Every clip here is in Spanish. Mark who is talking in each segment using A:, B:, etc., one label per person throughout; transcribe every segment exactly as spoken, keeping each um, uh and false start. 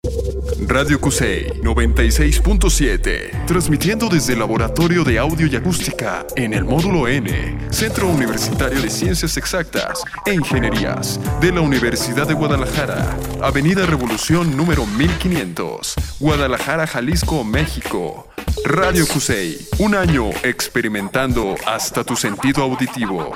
A: Radio Cusey noventa y seis punto siete, transmitiendo desde el Laboratorio de Audio y Acústica en el Módulo N, Centro Universitario de Ciencias Exactas e Ingenierías de la Universidad de Guadalajara, Avenida Revolución número mil quinientos, Guadalajara, Jalisco, México. Radio Cusey, un año experimentando hasta tu sentido auditivo.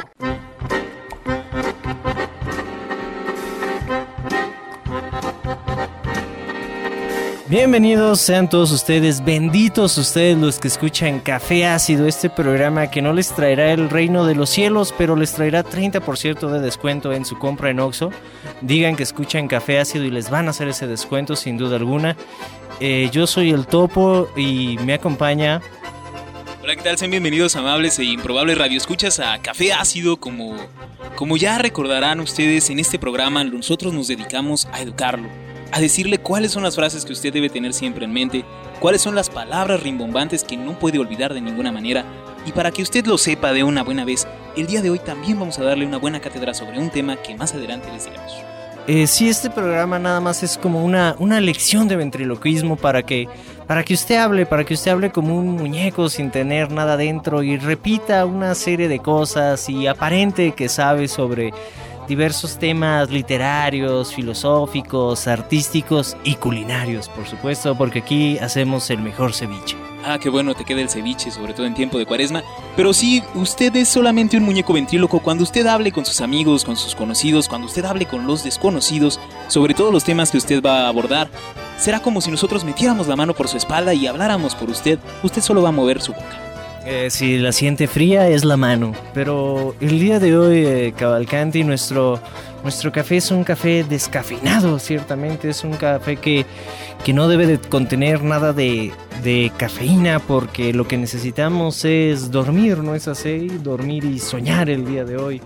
B: Bienvenidos sean todos ustedes, benditos ustedes los que escuchan Café Ácido, este programa que no les traerá el reino de los cielos, pero les traerá treinta por ciento de descuento en su compra en Oxxo. Digan que escuchan Café Ácido y les van a hacer ese descuento sin duda alguna. Eh, yo soy el Topo y me acompaña...
C: Hola, ¿qué tal? Sean bienvenidos amables e improbables radioescuchas a Café Ácido. Como, como ya recordarán ustedes, en este programa nosotros nos dedicamos a educarlo, a decirle cuáles son las frases que usted debe tener siempre en mente, cuáles son las palabras rimbombantes que no puede olvidar de ninguna manera. Y para que usted lo sepa de una buena vez, el día de hoy también vamos a darle una buena cátedra sobre un tema que más adelante les diremos.
B: Eh, sí, este programa nada más es como una, una lección de ventriloquismo para que, para que usted hable, para que usted hable como un muñeco sin tener nada dentro y repita una serie de cosas y aparente que sabe sobre diversos temas literarios, filosóficos, artísticos y culinarios, por supuesto, porque aquí hacemos el mejor ceviche.
C: Ah, qué bueno te queda el ceviche, sobre todo en tiempo de cuaresma. Pero sí, usted es solamente un muñeco ventríloco cuando usted hable con sus amigos, con sus conocidos, cuando usted hable con los desconocidos, sobre todos los temas que usted va a abordar. Será como si nosotros metiéramos la mano por su espalda y habláramos por usted. Usted solo va a mover su boca.
B: Eh, si la siente fría es la mano. Pero el día de hoy, eh, Cavalcanti, nuestro, nuestro café es un café descafeinado, ciertamente. Es un café que, que no debe de contener nada de, de cafeína, porque lo que necesitamos es dormir, ¿no es así? Dormir y soñar el día de hoy.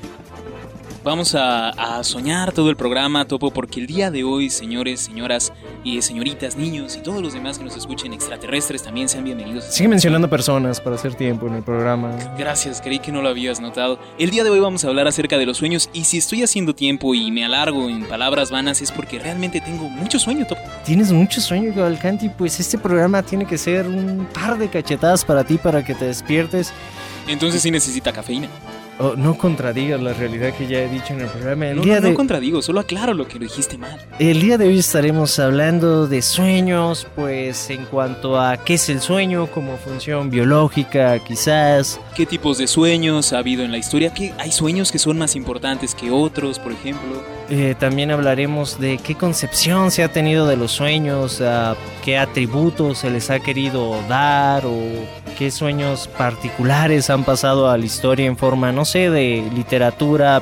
C: Vamos a, a soñar todo el programa, Topo, porque el día de hoy, señores, señoras y señoritas, niños y todos los demás que nos escuchen, extraterrestres, también sean bienvenidos.
B: Sigue mencionando personas para hacer tiempo en el programa.
C: Gracias, creí que no lo habías notado. El día de hoy vamos a hablar acerca de los sueños, y si estoy haciendo tiempo y me alargo en palabras vanas es porque realmente tengo mucho sueño, Topo.
B: Tienes mucho sueño, Cavalcanti, pues este programa tiene que ser un par de cachetadas para ti, para que te despiertes.
C: Entonces sí necesita cafeína.
B: Oh, no contradigas la realidad que ya he dicho en el programa. El
C: no,
B: día
C: no,
B: de...
C: no contradigo, solo aclaro lo que lo dijiste mal.
B: El día de hoy estaremos hablando de sueños, pues en cuanto a qué es el sueño, como función biológica, quizás.
C: ¿Qué tipos de sueños ha habido en la historia? ¿Qué, hay sueños que son más importantes que otros, por ejemplo?
B: Eh, también hablaremos de qué concepción se ha tenido de los sueños, uh, qué atributos se les ha querido dar o qué sueños particulares han pasado a la historia en forma, no sé, de literatura,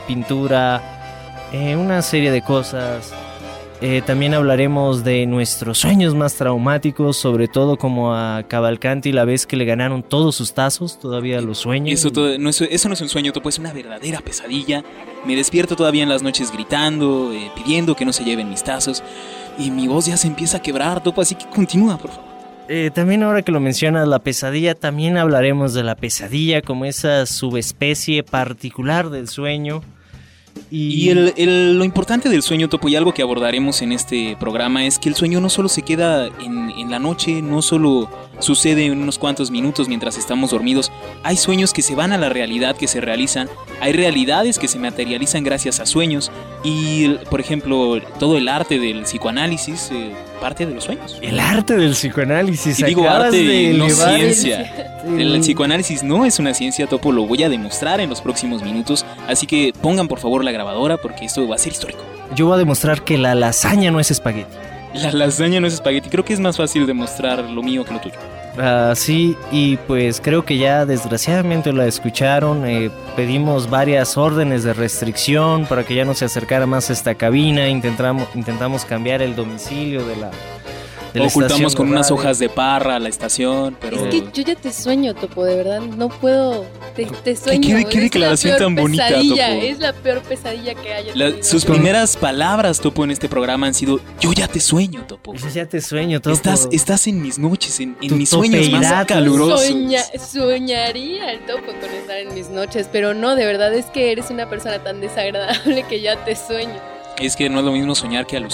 B: pintura, eh, una serie de cosas. Eh, también hablaremos de nuestros sueños más traumáticos, sobre todo como a Cavalcanti la vez que le ganaron todos sus tazos, todavía los sueños.
C: Eso, todo, no, eso, eso no es un sueño, Topo, es una verdadera pesadilla. Me despierto todavía en las noches gritando, eh, pidiendo que no se lleven mis tazos, y mi voz ya se empieza a quebrar, Topo, así que continúa, por favor.
B: Eh, también ahora que lo mencionas, la pesadilla, también hablaremos de la pesadilla como esa subespecie particular del sueño.
C: Y, y el, el, lo importante del sueño, Topo, y algo que abordaremos en este programa, es que el sueño no solo se queda en, en la noche, no solo sucede en unos cuantos minutos mientras estamos dormidos. Hay sueños que se van a la realidad, que se realizan. Hay realidades que se materializan gracias a sueños. Y, por ejemplo, todo el arte del psicoanálisis eh, parte de los sueños.
B: El arte del psicoanálisis.
C: Y digo arte y no
B: elevar...
C: ciencia. El psicoanálisis no es una ciencia, Topo, lo voy a demostrar en los próximos minutos. Así que pongan por favor la grabadora porque esto va a ser histórico.
B: Yo voy a demostrar que la lasaña no es espagueti.
C: La lasaña no es espagueti. Creo que es más fácil demostrar lo mío que lo tuyo.
B: Uh, sí, y pues creo que ya desgraciadamente la escucharon. eh, Pedimos varias órdenes de restricción para que ya no se acercara más a esta cabina. Intentamos, intentamos cambiar el domicilio de la, de la
C: Ocultamos con
B: de
C: unas hojas de parra la estación, pero...
D: Es que yo ya te sueño, Topo, de verdad, no puedo, te, te sueño.
C: ¿Qué, qué, qué declaración tan bonita, Topo?
D: Es la peor pesadilla que haya.
C: La, sus primeras palabras, Topo, en este programa han sido: yo ya te sueño, Topo.
B: Yo ya te sueño, Topo.
C: Estás, estás en mis noches, en, en mis sueños más calurosos.
D: Soña, soñaría el Topo con estar en mis noches, pero no, de verdad es que eres una persona tan desagradable que ya te sueño.
C: Es que no es lo mismo soñar que alucinar.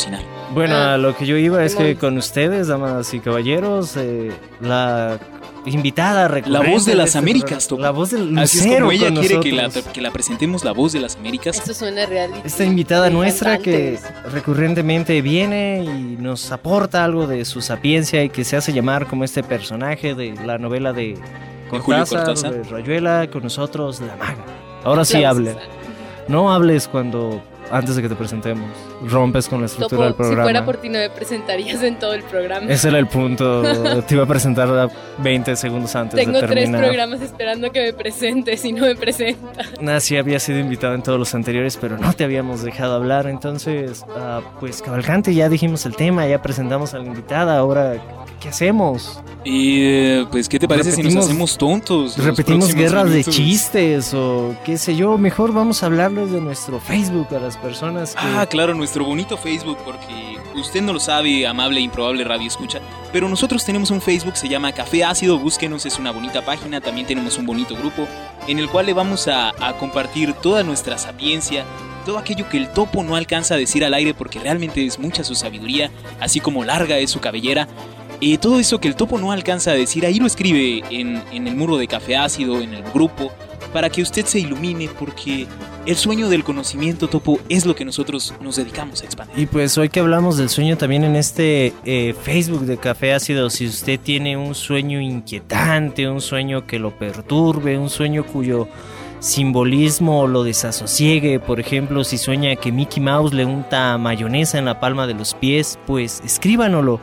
B: Bueno,
D: Ah,
B: a lo que yo iba es que
D: Simón.
B: con ustedes, damas y caballeros, eh, la invitada recurrente
C: La voz de las
B: este
C: Américas,
B: programa,
C: Topo.
B: la voz del
C: Así es
B: lucero
C: como ella
B: con
C: quiere que la,
B: nosotros.
C: que la presentemos, la voz de las Américas.
D: Eso suena reality.
B: Esta invitada
D: de
B: nuestra que
D: cantantes.
B: recurrentemente viene y nos aporta algo de su sapiencia y que se hace llamar como este personaje de la novela de
C: Julio
B: Cortázar,
C: Cortázar.
B: de Rayuela, con nosotros, la maga. Ahora sí
D: Aplausos.
B: hable. No hables cuando, antes de que te presentemos, rompes con la estructura del
D: Topo, si
B: programa.
D: fuera por ti no me presentarías en todo el programa.
B: Ese era el punto. Te iba a presentar a veinte segundos antes
D: Tengo
B: de
D: tres
B: terminar.
D: programas esperando que me presentes y no me presenta.
B: Nah, sí había sido invitado en todos los anteriores, pero no te habíamos dejado hablar. Entonces, ah, pues Cavalcante, ya dijimos el tema, ya presentamos a la invitada. Ahora, ¿qué hacemos?
C: Y eh, pues, ¿qué te parece si
B: Repetimos-
C: nos hacemos tontos? los
B: ¿Repetimos
C: próximos
B: guerras de
C: minutos?
B: chistes o qué sé yo? Mejor vamos a hablarles de nuestro Facebook a las personas que...
C: Ah, claro, nuestro bonito Facebook, porque usted no lo sabe, amable e improbable radio escucha, pero nosotros tenemos un Facebook, se llama Café Ácido, búsquenos, es una bonita página, también tenemos un bonito grupo en el cual le vamos a, a compartir toda nuestra sapiencia, todo aquello que el topo no alcanza a decir al aire porque realmente es mucha su sabiduría, así como larga es su cabellera. Eh, todo eso que el topo no alcanza a decir, ahí lo escribe en, en el muro de Café Ácido, en el grupo, para que usted se ilumine, porque el sueño del conocimiento, Topo, es lo que nosotros nos dedicamos a expandir.
B: Y pues hoy que hablamos del sueño también en este eh, Facebook de Café Ácido, si usted tiene un sueño inquietante, un sueño que lo perturbe, un sueño cuyo simbolismo lo desasosiegue, por ejemplo, si sueña que Mickey Mouse le unta mayonesa en la palma de los pies, pues escríbanoslo.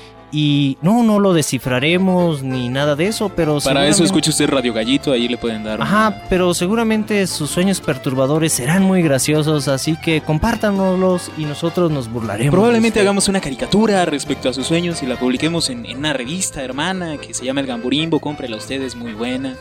B: Y no, no lo descifraremos ni nada de eso, pero
C: Para eso
B: seguramente-
C: escuche usted Radio Gallito, ahí le pueden dar...
B: Ajá,
C: una-
B: pero seguramente sus sueños perturbadores serán muy graciosos, así que compártanoslos y nosotros nos burlaremos.
C: Probablemente
B: de usted.
C: hagamos una caricatura respecto a sus sueños y la publiquemos en, en una revista hermana que se llama El Gamborimbo, cómprela usted, es muy buena.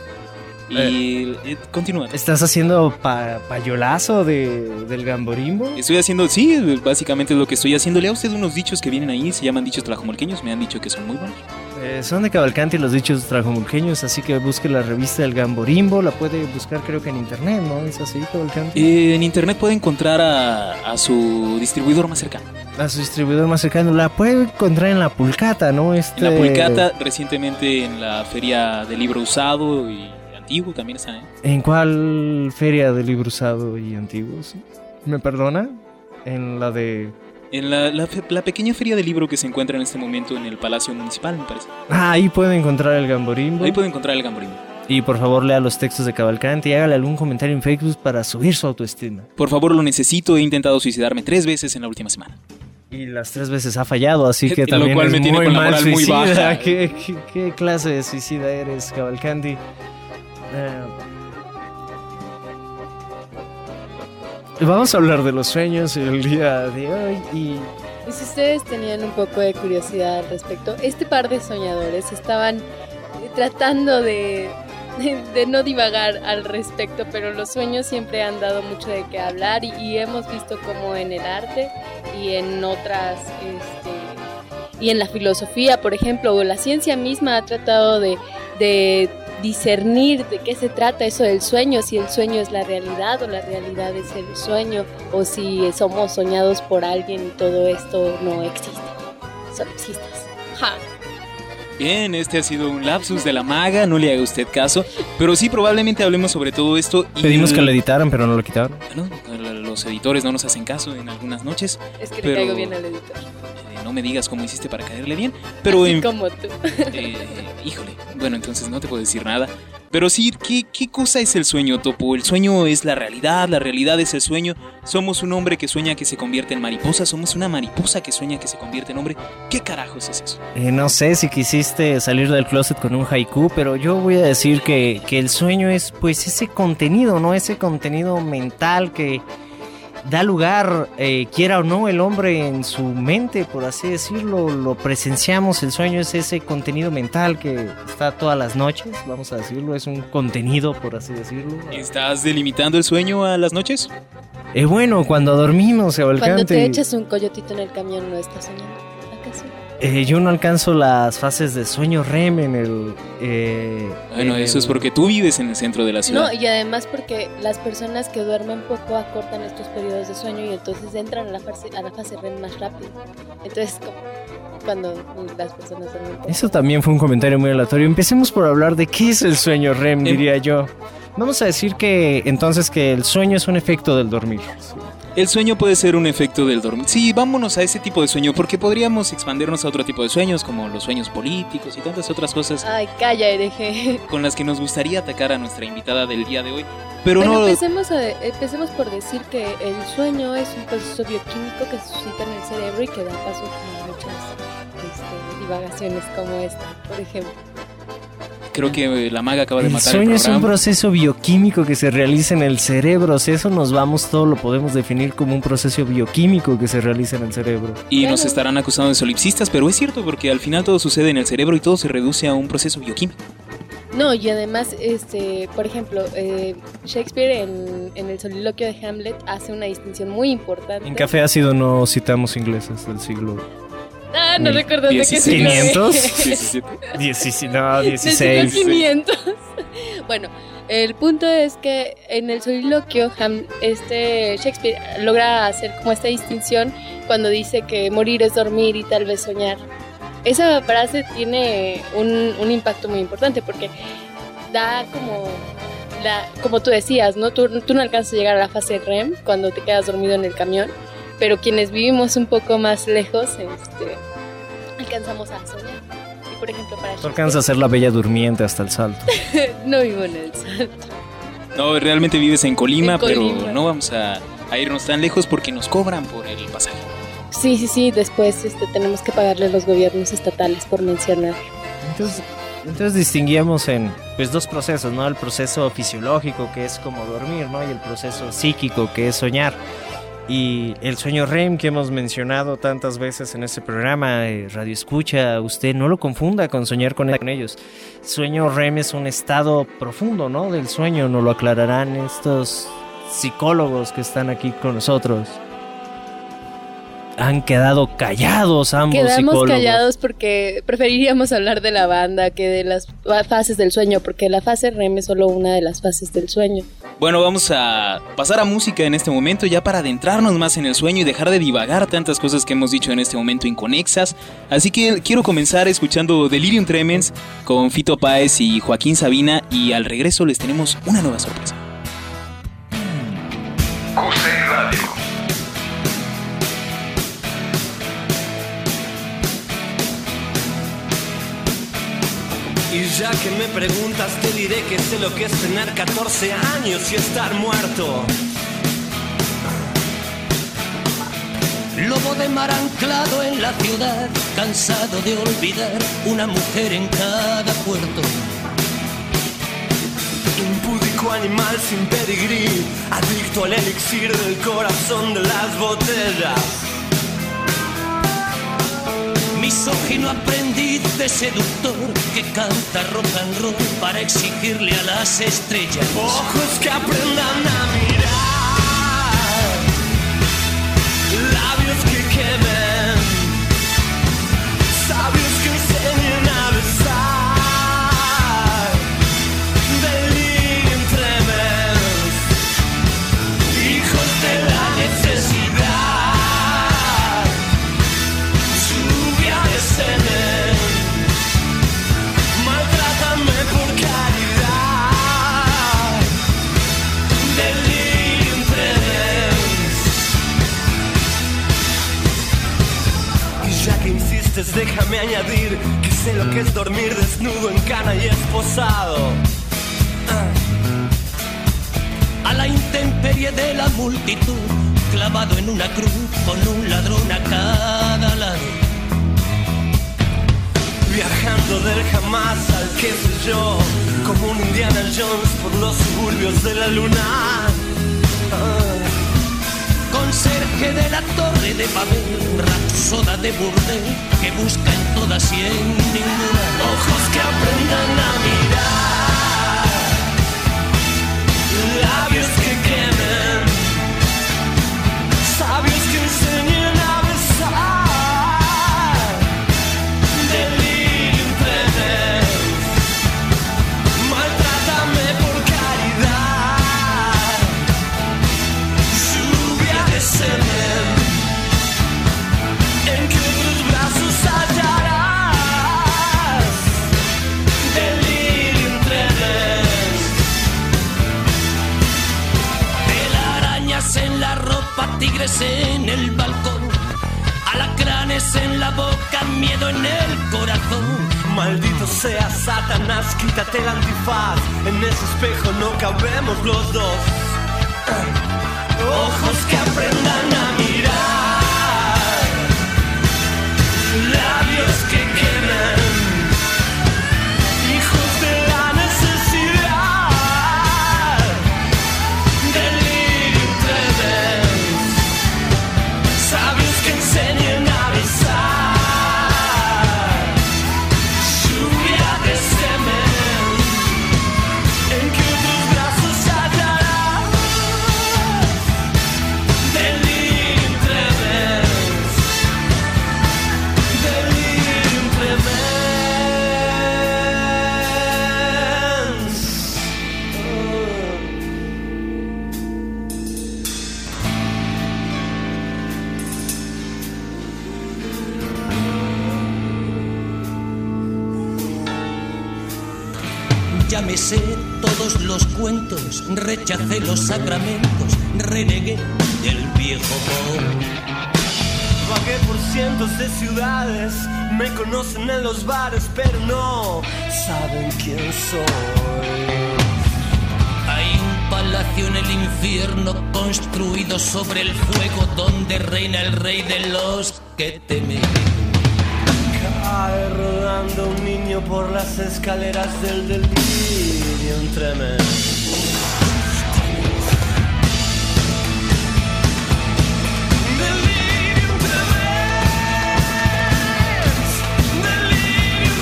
C: Y eh, continúa.
B: ¿Estás haciendo pa- payolazo de, del Gamborimbo?
C: Estoy haciendo, sí, básicamente es lo que estoy haciendo. Lea usted unos dichos que vienen ahí, se llaman dichos tlajomolqueños, me han dicho que son muy buenos.
B: Eh, son de Cavalcante y los dichos trajomulqueños, así que busque la revista del Gamborimbo, la puede buscar creo que en internet, ¿no? ¿Es así, Cavalcante?
C: Eh, en internet puede encontrar a, a su distribuidor más cercano.
B: A su distribuidor más cercano, la puede encontrar en la Pulcata, ¿no? Este...
C: En la Pulcata, recientemente en la feria del libro usado y antiguo también están, ¿eh?
B: ¿En cuál feria de libro usado y antiguos? ¿Me perdona? En la de...
C: En la, la, fe- la pequeña feria del libro que se encuentra en este momento en el Palacio Municipal, me parece.
B: Ah, ahí puede encontrar el Gamborimbo.
C: Ahí puede encontrar el Gamborimbo.
B: Y por favor lea los textos de Cavalcante y hágale algún comentario en Facebook para subir su autoestima.
C: Por favor, lo necesito, he intentado suicidarme tres veces en la última semana.
B: Y las tres veces ha fallado, así que
C: Lo
B: también
C: cual
B: es
C: me tiene
B: muy
C: con la
B: mal
C: moral muy
B: suicida.
C: baja.
B: ¿Qué, qué, qué clase de suicida eres, Cavalcanti? Eh, Vamos a hablar de los sueños el día de hoy y...
D: Y si ustedes tenían un poco de curiosidad al respecto, este par de soñadores estaban tratando de, de, de no divagar al respecto, pero los sueños siempre han dado mucho de qué hablar y, y hemos visto como en el arte y en otras, este, y en la filosofía, por ejemplo, o la ciencia misma ha tratado de, de discernir de qué se trata eso del sueño, si el sueño es la realidad o la realidad es el sueño, o si somos soñados por alguien y todo esto no existe, solipsistas. Ja.
C: Bien, este ha sido un lapsus de la maga, no le haga usted caso, pero sí probablemente hablemos sobre todo esto. Y
B: Pedimos
C: el-
B: que lo editaran, pero no lo quitaron.
C: Bueno, los editores no nos hacen caso en algunas noches.
D: Es que
C: Pero-
D: le caigo bien al editor,
C: Eh, no me digas cómo hiciste para caerle bien, pero
D: así
C: en
D: como tú.
C: Eh, híjole, bueno, entonces no te puedo decir nada. Pero sí, ¿qué, ¿qué cosa es el sueño, Topo? El sueño es la realidad, la realidad es el sueño. Somos un hombre que sueña que se convierte en mariposa, somos una mariposa que sueña que se convierte en hombre. ¿Qué carajos es eso?
B: Eh, no sé si quisiste salir del closet con un haiku, pero yo voy a decir que, que el sueño es pues ese contenido, ¿no? Ese contenido mental que da lugar, eh, quiera o no, el hombre en su mente, por así decirlo, lo presenciamos. El sueño es ese contenido mental que está todas las noches, vamos a decirlo, es un contenido, por así decirlo.
C: ¿Estás delimitando el sueño a las noches?
B: Eh, bueno, cuando dormimos,
D: Cuando
B: Cavalcante,
D: te echas un coyotito en el camión, ¿no estás soñando? ¿Acaso?
B: eh, yo no alcanzo las fases de sueño R E M en el... Eh,
C: bueno,
B: en
C: eso
B: el...
C: es porque tú vives en el centro de la ciudad.
D: No, y además porque las personas que duermen poco acortan estos periodos de sueño y entonces entran a la fase, a la fase R E M más rápido. Entonces, como cuando las personas duermen poco.
B: Eso también fue un comentario muy aleatorio. Empecemos por hablar de qué es el sueño R E M, diría yo. Vamos a decir que entonces que el sueño es un efecto del dormir.
C: El sueño puede ser un efecto del dormir. Sí, vámonos a ese tipo de sueño, porque podríamos expandirnos a otro tipo de sueños, como los sueños políticos y tantas otras cosas.
D: Ay, calla, hereje.
C: Con las que nos gustaría atacar a nuestra invitada del día de hoy. Pero
D: bueno,
C: no...
D: empecemos, a, empecemos por decir que el sueño es un proceso bioquímico que se suscita en el cerebro y que da paso a muchas este, divagaciones como esta, por ejemplo.
C: Creo que la maga acaba de
B: el
C: matar
B: sueño
C: el programa.
B: Es un proceso bioquímico que se realiza en el cerebro. Si eso nos vamos, todo lo podemos definir como un proceso bioquímico que se realiza en el cerebro.
C: Y
D: Claro.
C: nos estarán acusando de solipsistas, pero es cierto porque al final todo sucede en el cerebro y todo se reduce a un proceso bioquímico.
D: No, y además, este, por ejemplo, eh, Shakespeare en, en el soliloquio de Hamlet hace una distinción muy importante.
B: En Café Ácido no citamos ingleses del siglo...
D: Ah, no recuerdo de qué siglo
B: ¿quinientos?
D: es.
C: diecisiete.
B: dieciséis, no,
D: Del
B: dieciséis.
D: siglo quinientos. Bueno, el punto es que en el soliloquio Ham, este Shakespeare logra hacer como esta distinción cuando dice que morir es dormir y tal vez soñar. Esa frase tiene un, un impacto muy importante porque da como, la, como tú decías, ¿no? Tú, tú no alcanzas a llegar a la fase R E M cuando te quedas dormido en el camión, pero quienes vivimos un poco más lejos, este, alcanzamos a soñar. Y por ejemplo, para
B: No alcanza a ser la bella durmiente hasta el salto.
D: no vivo en el Salto.
C: No, realmente vives en Colima,
D: En Colima.
C: pero no vamos a, a irnos tan lejos porque nos cobran por el pasaje.
D: Sí, sí, sí, después este, tenemos que pagarle a los gobiernos estatales por mencionar.
B: Entonces, entonces distinguíamos en pues dos procesos, ¿no? El proceso fisiológico, que es como dormir, ¿no? Y el proceso psíquico, que es soñar. Y el sueño R E M que hemos mencionado tantas veces en este programa, eh, Radio Escucha, usted no lo confunda con soñar con, con ellos. Sueño R E M es un estado profundo, ¿no? Del sueño, nos lo aclararán estos psicólogos que están aquí con nosotros. Han quedado callados ambos
D: Quedamos
B: psicólogos.
D: callados porque preferiríamos hablar de la banda que de las fases del sueño, porque la fase R E M es solo una de las fases del sueño.
C: Bueno, vamos a pasar a música en este momento ya para adentrarnos más en el sueño y dejar de divagar tantas cosas que hemos dicho en este momento inconexas. Así que quiero comenzar escuchando Delirium Tremens con Fito Páez y Joaquín Sabina y al regreso les tenemos una nueva sorpresa.
A: Q C Radio.
E: Y ya que me preguntas te diré que sé lo que es tener catorce años y estar muerto. Lobo de mar anclado en la ciudad, cansado de olvidar una mujer en cada puerto. Impúdico animal sin pedigrí, adicto al elixir del corazón de las botellas. Misógino aprendiz de seductor que canta rock and roll para exigirle a las estrellas. Ojos que aprendan a mirar, labios que quemen, sabios que enseñen a besar. Delirium tremens, hijos de la necesidad. Maltrátame por caridad. Delirium tremens. Y ya que insistes, déjame añadir que sé lo que es dormir desnudo en cana y esposado. A la intemperie de la multitud, clavado en una cruz con un ladrón a cada lado. Viajando del jamás al qué sé yo, como un Indiana Jones por los suburbios de la luna. Ah. Conserje de la torre de Babel, rapsoda de burdel que busca en todas y en ninguna. Ojos que aprendan a mirar, labios que quemen, sabios que enseñen a besar. boca, miedo en el corazón. Maldito sea Satanás, quítate el antifaz. En ese espejo no cabemos los dos. Ojos que aprendan a mirar, labios que quemen, hijos de la necesidad, delirium tremens, sabios que enseñen a besar, lluvia de semen, en que tus brazos hallarás, delirium tremens, delirium tremens. Ya me sé todos los cuentos, rechacé los sacramentos, renegué del viejo amor. Vagué por cientos de ciudades, me conocen en los bares, pero no saben quién soy. Hay un palacio en el infierno construido sobre el fuego donde reina el rey de los que temen. Cae rodando un niño por las escaleras del delirium tremens. Delirium tremens, delirium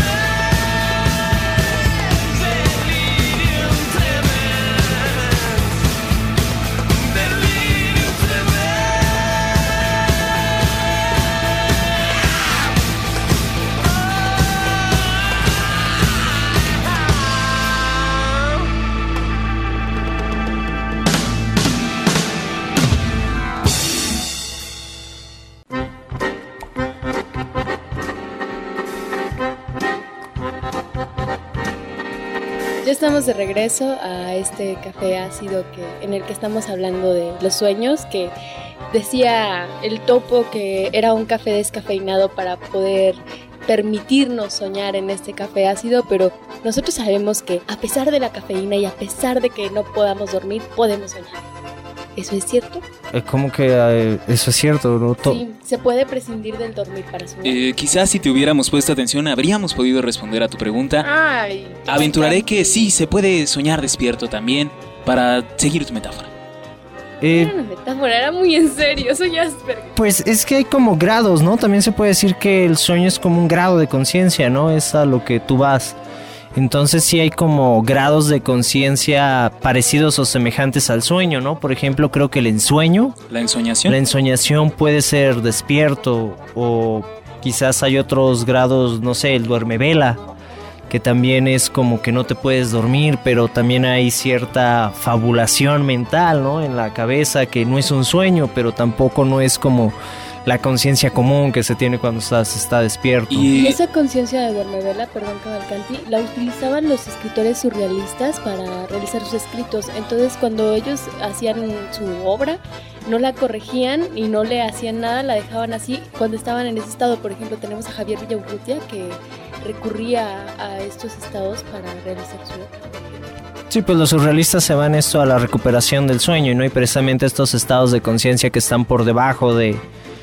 E: tremens, delirium tremens, delirium tremens.
D: Ya estamos de regreso a este café ácido que, en el que estamos hablando de los sueños, que decía el topo que era un café descafeinado para poder permitirnos soñar en este café ácido, pero nosotros sabemos que a pesar de la cafeína y a pesar de que no podamos dormir, podemos soñar. ¿Eso es cierto?
B: Eh, ¿Cómo que eh, eso es cierto? ¿No? To-
D: Sí, se puede prescindir del dormir para soñar.
C: Eh, quizás si te hubiéramos puesto atención habríamos podido responder a tu pregunta.
D: Ay,
C: Aventuraré que sí, se puede soñar despierto también, para seguir tu metáfora.
B: Eh,
D: Era una metáfora, era muy en serio, eso ya es verga.
B: Pues es que hay como grados, ¿no? También se puede decir que el sueño es como un grado de conciencia, ¿no? Es a lo que tú vas. Entonces sí hay como grados de conciencia parecidos o semejantes al sueño, ¿no? Por ejemplo, creo que el ensueño,
C: ¿La ensoñación?
B: la ensoñación puede ser despierto, o quizás hay otros grados, no sé, el duermevela, que también es como que no te puedes dormir, pero también hay cierta fabulación mental, ¿no? En la cabeza, que no es un sueño, pero tampoco no es como la conciencia común que se tiene cuando estás está despierto.
C: Y
D: Y esa conciencia de duermevela, perdón Cavalcanti, la utilizaban los escritores surrealistas para realizar sus escritos. Entonces cuando ellos hacían su obra, no la corregían y no le hacían nada, la dejaban así cuando estaban en ese estado. Por ejemplo, tenemos a Javier Villaurrutia que recurría a estos estados para realizar su obra.
B: Sí, pues los surrealistas se van esto a la recuperación del sueño, y no hay precisamente estos estados de conciencia que están por debajo de,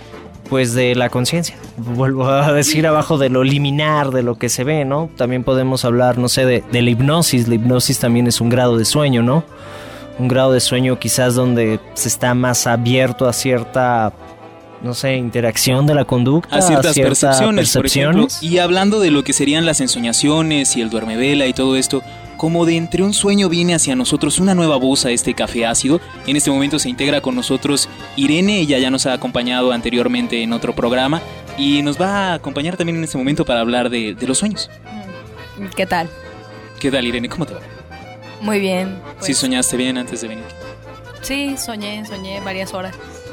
B: pues, de la conciencia. Vuelvo a decir, abajo de lo liminar, de lo que se ve, ¿no? También podemos hablar, no sé, de, de la hipnosis. La hipnosis también es un grado de sueño, ¿no? Un grado de sueño quizás donde se está más abierto a cierta, no sé, interacción de la conducta,
C: a ciertas
B: cierta
C: percepciones, por ejemplo.
B: percepciones.
C: Y hablando de lo que serían las ensoñaciones y el duermevela y todo esto, como de entre un sueño viene hacia nosotros una nueva voz a este café ácido. En este momento se integra con nosotros Irene, ella ya nos ha acompañado anteriormente en otro programa y nos va a acompañar también en este momento para hablar de, de los sueños.
F: ¿Qué tal?
C: ¿Qué tal, Irene? ¿Cómo te va?
F: Muy bien.
C: ¿Sí
F: pues,
C: soñaste bien antes de venir?
F: Sí, soñé, soñé varias horas.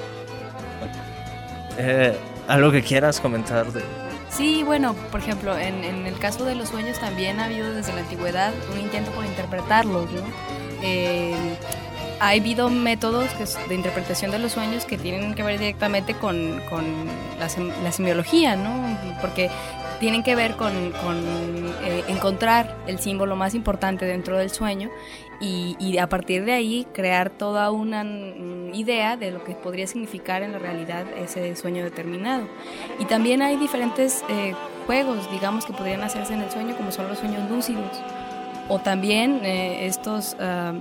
B: Eh, ¿Algo que quieras comentar de...?
F: Sí, bueno, por ejemplo, en, en el caso de los sueños también ha habido desde la antigüedad un intento por interpretarlos, ¿no? Eh, ha habido métodos que es de interpretación de los sueños que tienen que ver directamente con, con la, sem- la semiología, ¿no? Porque tienen que ver con, con eh, encontrar el símbolo más importante dentro del sueño y, y a partir de ahí crear toda una mm, idea de lo que podría significar en la realidad ese sueño determinado. Y también hay diferentes eh, juegos, digamos, que podrían hacerse en el sueño, como son los sueños lúcidos, o también eh, estos um,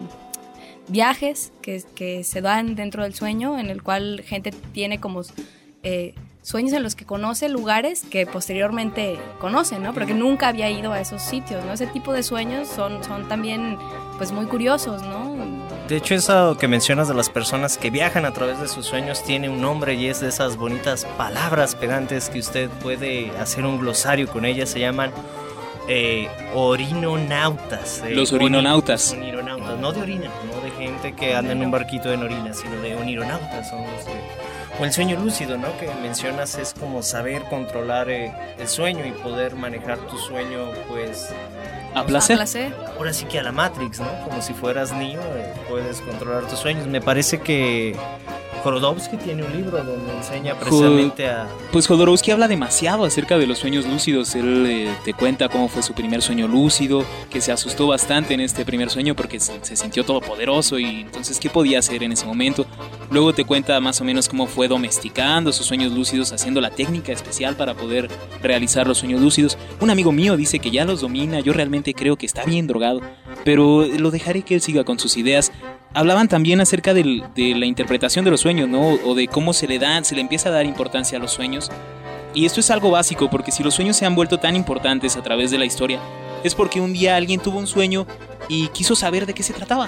F: viajes que, que se dan dentro del sueño, en el cual gente tiene como eh, sueños en los que conoce lugares que posteriormente conoce, ¿no? Pero que nunca había ido a esos sitios, ¿no? Ese tipo de sueños son, son también pues muy curiosos, ¿no?
B: De hecho, eso que mencionas de las personas que viajan a través de sus sueños tiene un nombre y es de esas bonitas palabras pegantes que usted puede hacer un glosario con ellas. Se llaman eh, orinonautas. Eh,
C: Los orinonautas.
B: Oni- Orinonautas, no de orina, no de gente que anda en un barquito en orina, sino de orinonautas. Son los que... O el sueño lúcido, ¿no? Que mencionas es como saber controlar eh, el sueño y poder manejar tu sueño, pues...
C: ¿A placer?
F: A placer.
B: Ahora sí que a la Matrix, ¿no? Como si fueras Neo, eh, puedes controlar tus sueños. Me parece que Jodorowsky tiene un libro donde enseña precisamente a...
C: Pues Jodorowsky habla demasiado acerca de los sueños lúcidos. Él eh, te cuenta cómo fue su primer sueño lúcido, que se asustó bastante en este primer sueño porque se, se sintió todopoderoso y entonces qué podía hacer en ese momento. Luego te cuenta más o menos cómo fue domesticando sus sueños lúcidos, haciendo la técnica especial para poder realizar los sueños lúcidos. Un amigo mío dice que ya los domina, yo realmente creo que está bien drogado, pero lo dejaré que él siga con sus ideas. Hablaban también acerca del, de la interpretación de los sueños, ¿no? O de cómo se le dan, se le empieza a dar importancia a los sueños. Y esto es algo básico, porque si los sueños se han vuelto tan importantes a través de la historia, es porque un día alguien tuvo un sueño y quiso saber de qué se trataba.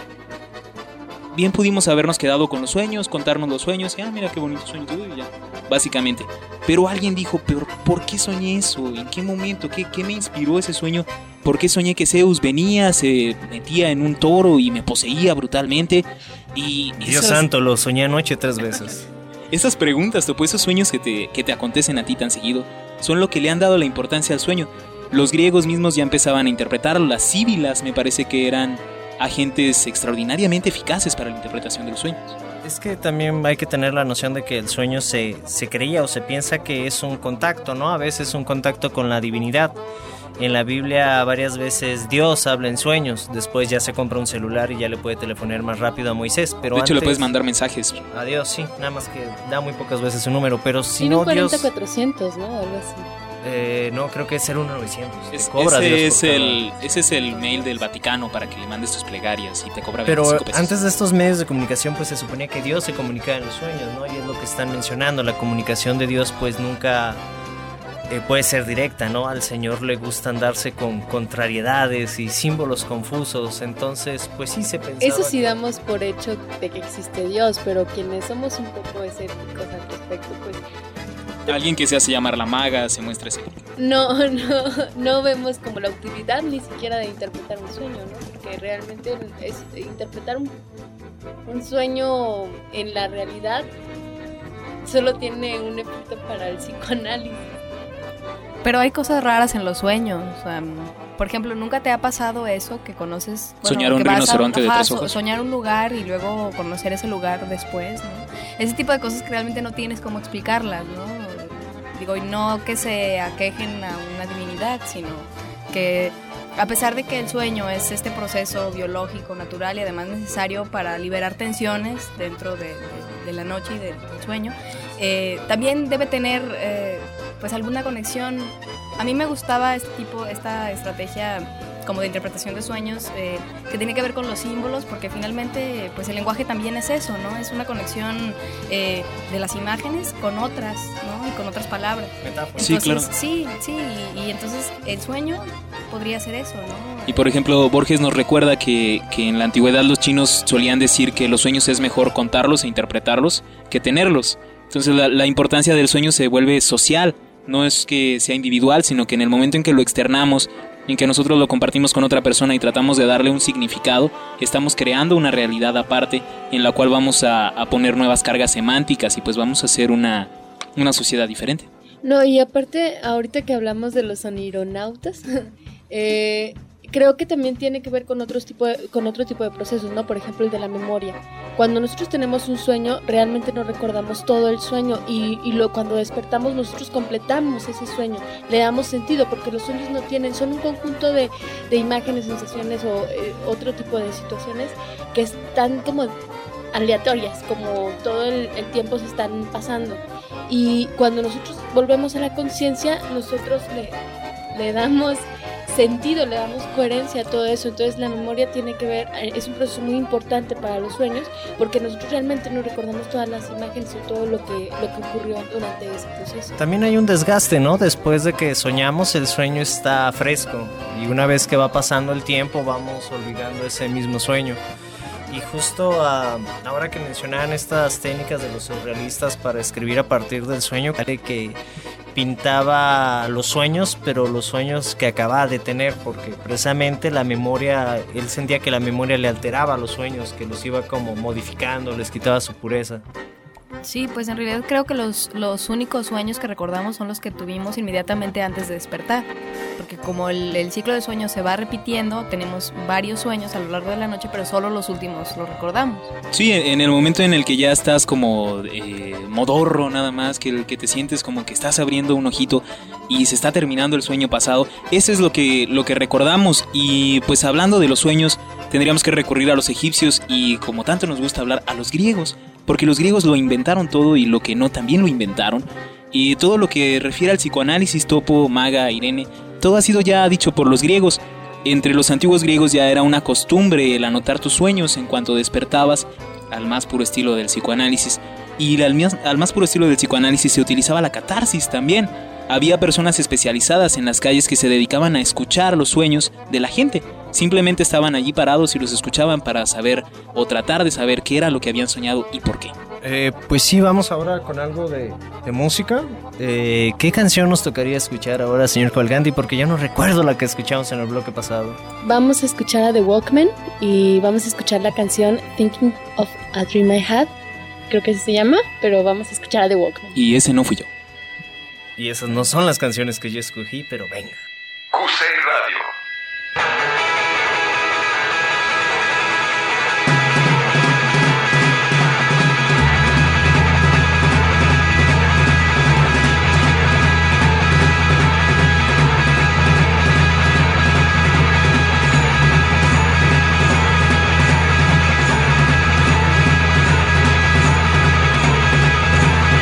C: Bien pudimos habernos quedado con los sueños, contarnos los sueños, y ah, mira qué bonito sueño tuve, y ya, básicamente. Pero alguien dijo, pero ¿por qué soñé eso? ¿En qué momento? ¿Qué, qué me inspiró ese sueño? ¿Por qué soñé que Zeus venía, se metía en un toro y me poseía brutalmente? Y
B: Dios
C: esas,
B: santo, lo soñé anoche tres veces.
C: esas preguntas, Topo, esos sueños que te, que te acontecen a ti tan seguido, son lo que le han dado la importancia al sueño. Los griegos mismos ya empezaban a interpretarlo, las síbilas me parece que eran agentes extraordinariamente eficaces para la interpretación de los sueños.
B: Es que también hay que tener la noción de que el sueño se, se creía o se piensa que es un contacto, ¿no? A veces un contacto con la divinidad. En la Biblia varias veces Dios habla en sueños, después ya se compra un celular y ya le puede telefonear más rápido a Moisés. Pero
C: de hecho
B: antes,
C: le puedes mandar mensajes.
B: A Dios, sí, nada más que da muy pocas veces su número, pero si
D: Tiene
B: no
D: un cuarenta
B: Dios...
D: cuatrocientos, ¿no? Algo así.
B: Eh, no, creo que es cero uno novecientos.
C: Es,
B: cobra
C: ese,
B: Dios
C: es
B: por
C: el, ese es el mail del Vaticano para que le mandes tus plegarias y te cobra
B: Pero
C: veinticinco pesos.
B: antes de estos medios de comunicación, pues se suponía que Dios se comunicaba en los sueños, ¿no? Y es lo que están mencionando, la comunicación de Dios pues nunca eh, puede ser directa, ¿no? Al Señor le gusta andarse con contrariedades y símbolos confusos, entonces pues sí se pensaba...
D: Eso sí damos por hecho de que existe Dios, pero quienes somos un poco escépticos al respecto, pues...
C: Alguien que se hace llamar la maga se muestra ese.
D: No, no, no vemos como la utilidad ni siquiera de interpretar un sueño, ¿no? Porque realmente es interpretar un, un sueño en la realidad solo tiene un efecto para el psicoanálisis.
F: Pero hay cosas raras en los sueños. O sea, por ejemplo, ¿nunca te ha pasado eso que conoces? Bueno,
C: soñar un
F: que vas a-
C: rinoceronte de
F: ajá,
C: tres
F: so-
C: ojos.
F: Soñar un lugar y luego conocer ese lugar después, ¿no? Ese tipo de cosas que realmente no tienes cómo explicarlas, ¿no? Digo, y no que se aquejen a una divinidad, sino que a pesar de que el sueño es este proceso biológico, natural y además necesario para liberar tensiones dentro de, de, de la noche y de, del sueño, eh, también debe tener eh, pues alguna conexión. A mí me gustaba este tipo, esta estrategia como de interpretación de sueños eh, que tiene que ver con los símbolos, porque finalmente pues el lenguaje también es eso, ¿no? Es una conexión eh, de las imágenes con otras, ¿no? Y con otras palabras.
B: Metáfora.
C: Sí,
F: Entonces,
C: claro.
F: Sí, sí, y, y entonces el sueño podría ser eso, ¿no?
C: Y por ejemplo, Borges nos recuerda que, que en la antigüedad los chinos solían decir que los sueños es mejor contarlos e interpretarlos que tenerlos. Entonces la, la importancia del sueño se vuelve social, no es que sea individual, sino que en el momento en que lo externamos, en que nosotros lo compartimos con otra persona y tratamos de darle un significado, estamos creando una realidad aparte en la cual vamos a, a poner nuevas cargas semánticas y pues vamos a hacer una, una sociedad diferente.
D: No, y aparte, ahorita que hablamos de los onironautas, eh, creo que también tiene que ver con otros tipo de, con otro tipo de procesos, ¿no? Por ejemplo, el de la memoria. Cuando nosotros tenemos un sueño, realmente no recordamos todo el sueño y, y lo, cuando despertamos nosotros completamos ese sueño, le damos sentido, porque los sueños no tienen, son un conjunto de, de imágenes, sensaciones o eh, otro tipo de situaciones que están como aleatorias, como todo el, el tiempo se están pasando. Y cuando nosotros volvemos a la conciencia, nosotros le, le damos sentido, le damos coherencia a todo eso. Entonces la memoria tiene que ver, es un proceso muy importante para los sueños, porque nosotros realmente no recordamos todas las imágenes o todo lo que, lo que ocurrió durante ese proceso.
B: También hay un desgaste, ¿no? Después de que soñamos, el sueño está fresco y una vez que va pasando el tiempo vamos olvidando ese mismo sueño. Y justo uh, ahora que mencionaban estas técnicas de los surrealistas para escribir a partir del sueño, que pintaba los sueños, pero los sueños que acababa de tener, porque precisamente la memoria, él sentía que la memoria le alteraba los sueños, que los iba como modificando, les quitaba su pureza.
F: Sí, pues en realidad creo que los, los únicos sueños que recordamos son los que tuvimos inmediatamente antes de despertar, porque como el, el ciclo de sueños se va repitiendo, tenemos varios sueños a lo largo de la noche, pero solo los últimos los recordamos.
C: Sí, en el momento en el que ya estás como eh, modorro nada más, que, que te sientes como que estás abriendo un ojito y se está terminando el sueño pasado, eso es lo que, lo que recordamos. Y pues hablando de los sueños, tendríamos que recurrir a los egipcios y, como tanto nos gusta hablar, a los griegos, porque los griegos lo inventaron todo y lo que no también lo inventaron. Y todo lo que refiere al psicoanálisis, Topo, Maga, Irene, todo ha sido ya dicho por los griegos. Entre los antiguos griegos ya era una costumbre el anotar tus sueños en cuanto despertabas, al más puro estilo del psicoanálisis. Y al más, al más puro estilo del psicoanálisis se utilizaba la catarsis también. Había personas especializadas en las calles que se dedicaban a escuchar los sueños de la gente. Simplemente estaban allí parados y los escuchaban para saber o tratar de saber qué era lo que habían soñado y por qué.
B: Eh, pues sí, vamos ahora con algo de, de música. Eh, ¿Qué canción nos tocaría escuchar ahora, señor Colgandi? Porque yo no recuerdo la que escuchamos en el bloque pasado.
D: Vamos a escuchar a The Walkmen y vamos a escuchar la canción Thinking of a Dream I Had. Creo que así se llama, pero vamos a escuchar a The Walkmen.
C: Y ese no fui yo.
B: Y esas no son las canciones que yo escogí, pero venga.
A: Q seis Radio.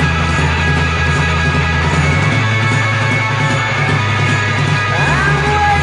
E: I'm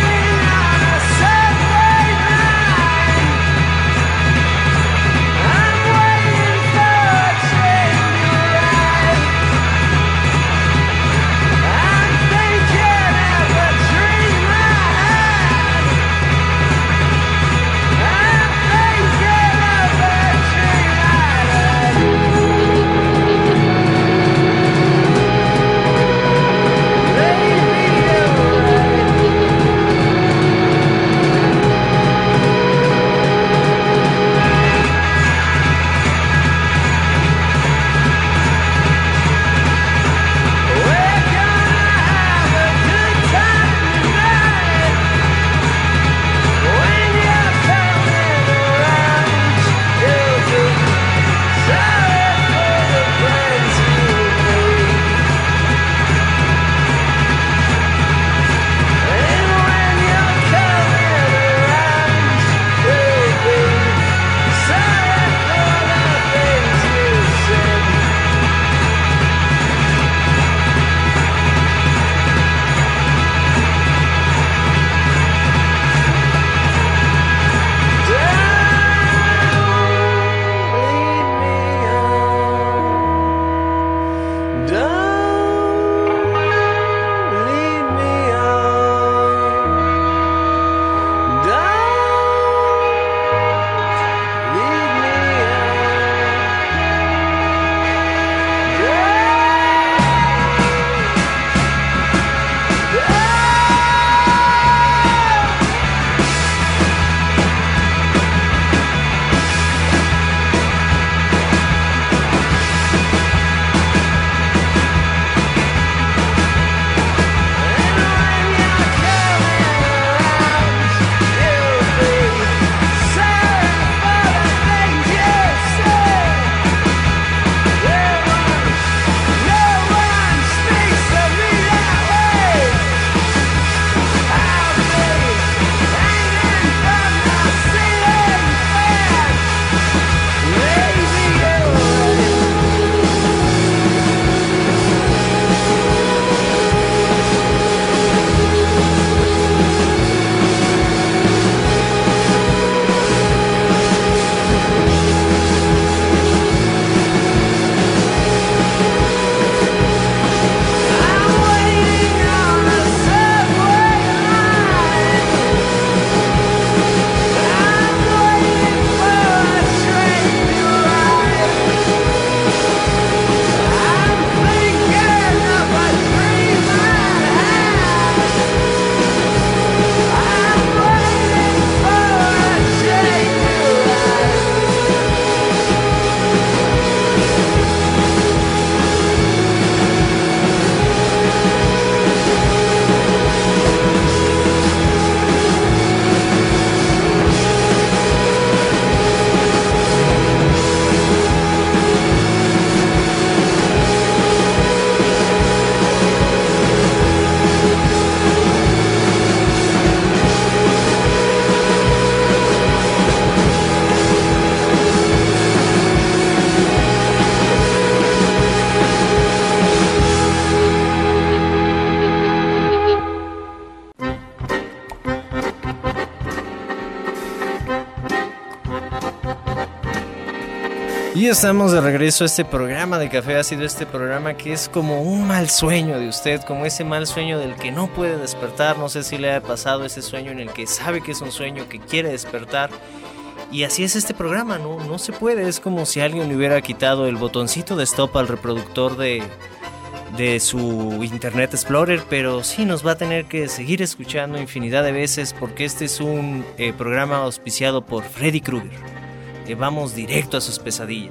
B: Y estamos de regreso a este programa de Café Ácido, este programa que es como un mal sueño de usted, como ese mal sueño del que no puede despertar. No sé si le ha pasado ese sueño en el que sabe que es un sueño, que quiere despertar. Y así es este programa, no, no se puede. Es como si alguien le hubiera quitado el botoncito de stop al reproductor de, de su Internet Explorer, pero sí nos va a tener que seguir escuchando infinidad de veces porque este es un eh, programa auspiciado por Freddy Krueger. Que vamos directo a sus pesadillas.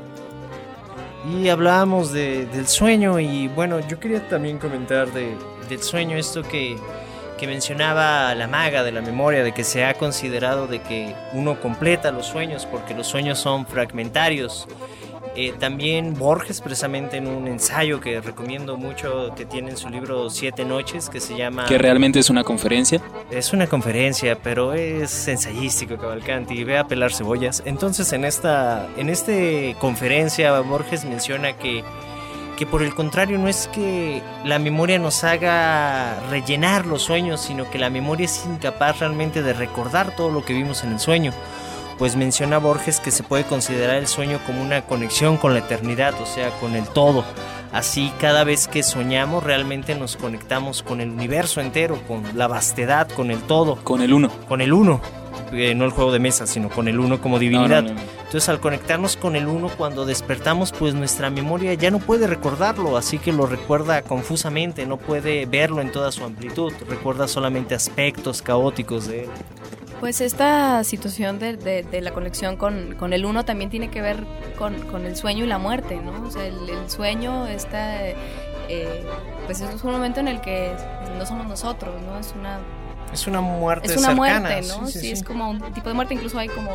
B: Y hablábamos de, del sueño y bueno, yo quería también comentar de, del sueño, esto que, que mencionaba la maga de la memoria, de que se ha considerado de que uno completa los sueños porque los sueños son fragmentarios. Eh, también Borges, precisamente en un ensayo que recomiendo mucho, que tiene en su libro Siete Noches, que se llama...
C: ¿Que realmente es una conferencia?
B: Es una conferencia, pero es ensayístico, Cavalcanti, y ve a pelar cebollas. Entonces en esta en este conferencia Borges menciona que, que por el contrario no es que la memoria nos haga rellenar los sueños, sino que la memoria es incapaz realmente de recordar todo lo que vimos en el sueño. Pues menciona Borges que se puede considerar el sueño como una conexión con la eternidad, o sea, con el todo. Así, cada vez que soñamos, realmente nos conectamos con el universo entero, con la vastedad, con el todo.
C: Con el uno.
B: Con el uno, eh, no el juego de mesa, sino con el uno como divinidad.
C: No, no, no.
B: Entonces, al conectarnos con el uno, cuando despertamos, pues nuestra memoria ya no puede recordarlo, así que lo recuerda confusamente, no puede verlo en toda su amplitud, recuerda solamente aspectos caóticos de él.
F: Pues esta situación de, de, de la conexión con, con el uno también tiene que ver con, con el sueño y la muerte, ¿no? O sea, el, el sueño está, eh, pues es un momento en el que no somos nosotros, ¿no? Es una...
B: Es una muerte
F: Es una
B: cercana,
F: muerte, ¿no?
B: Sí,
F: Sí,
B: sí, sí.
F: es como un tipo de muerte, incluso hay como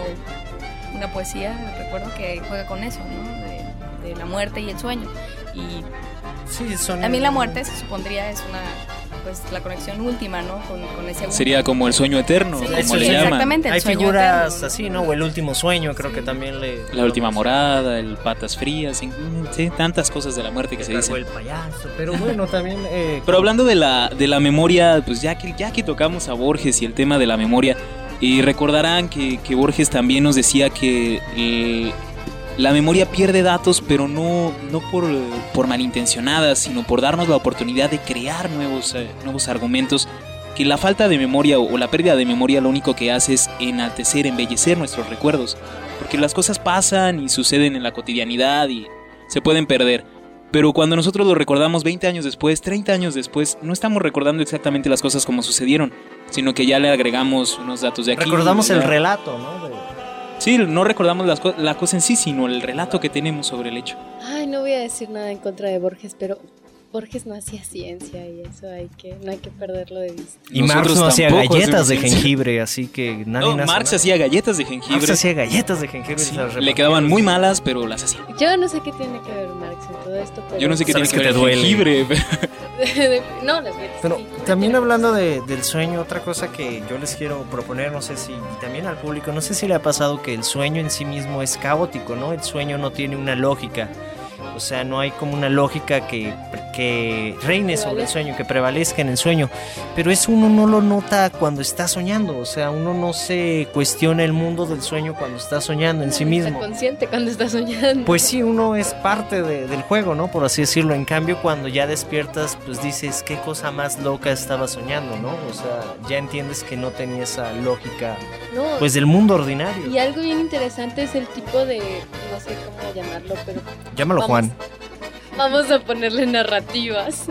F: una poesía, recuerdo, que juega con eso, ¿no? De, de la muerte y el sueño. Y
B: Sí, son...
F: también la muerte se supondría es una... pues la conexión última, ¿no? Con, con ese uno.
C: Sería como el sueño eterno,
F: Sí,
C: como
B: eso
C: le
B: sí,
C: llaman.
F: exactamente. El
B: Hay
F: sueño
B: figuras
F: eterno, ¿no?
B: así, ¿no? O el último sueño, creo que también le...
C: La última morada, el patas frías, sí, tantas cosas de la muerte que se
B: cargó
C: dicen.
B: el payaso, pero bueno, también... Eh,
C: Pero hablando de la, de la memoria, pues ya que, ya que tocamos a Borges y el tema de la memoria, y recordarán que, que Borges también nos decía que eh, la memoria pierde datos, pero no, no por, por malintencionadas, sino por darnos la oportunidad de crear nuevos, eh, nuevos argumentos, que la falta de memoria o, o la pérdida de memoria lo único que hace es enaltecer, embellecer nuestros recuerdos, porque las cosas pasan y suceden en la cotidianidad y se pueden perder. Pero cuando nosotros lo recordamos veinte años después, treinta años después, no estamos recordando exactamente las cosas como sucedieron, sino que ya le agregamos unos datos de aquí.
B: recordamos el
C: ¿verdad?
B: relato, ¿no? De...
C: Sí, no recordamos las co- la cosa en sí, sino el relato que tenemos sobre el hecho.
D: Ay, no voy a decir nada en contra de Borges, pero Borges no hacía ciencia y eso hay que, no hay que perderlo de vista.
B: Y
C: Nosotros
B: Marx no hacía
C: tampoco
B: galletas de
C: hacemos ciencia.
B: jengibre, así que nadie
C: No,
B: nace,
C: Marx
B: ¿no?
C: hacía galletas de jengibre.
B: Marx hacía galletas de jengibre.
C: Sí,
B: y se las
C: le
B: repartía.
C: quedaban muy malas, pero las hacía.
D: Yo no sé qué tiene que ver Marx en todo esto, pero...
C: Yo no sé qué tiene
B: Sabes
C: que
B: que
C: ver
B: te
C: el
B: duele.
C: jengibre. pero-
D: no, las galletas.
B: Pero
D: sí.
B: también hablando de, del sueño, otra cosa que yo les quiero proponer, no sé si, y también al público, no sé si le ha pasado que el sueño en sí mismo es caótico, ¿no? El sueño no tiene una lógica, o sea, no hay como una lógica que, que reine sobre el sueño, que prevalezca en el sueño, pero eso uno no lo nota cuando está soñando, o sea, uno no se cuestiona el mundo del sueño cuando está soñando en sí
D: Uno
B: mismo.
D: Está consciente cuando está soñando.
B: Pues sí, uno es parte de- del juego, ¿no? Por así decirlo. En cambio, cuando ya despiertas, pues dices, qué cosa más loca estaba soñando, ¿no? O sea, ya entiendes que no tenía esa lógica,
D: No,
B: pues, del mundo ordinario.
D: y algo bien interesante es el tipo de, no sé cómo llamarlo, pero
B: Llámalo
D: vamos,
B: Juan.
D: Vamos a ponerle narrativas.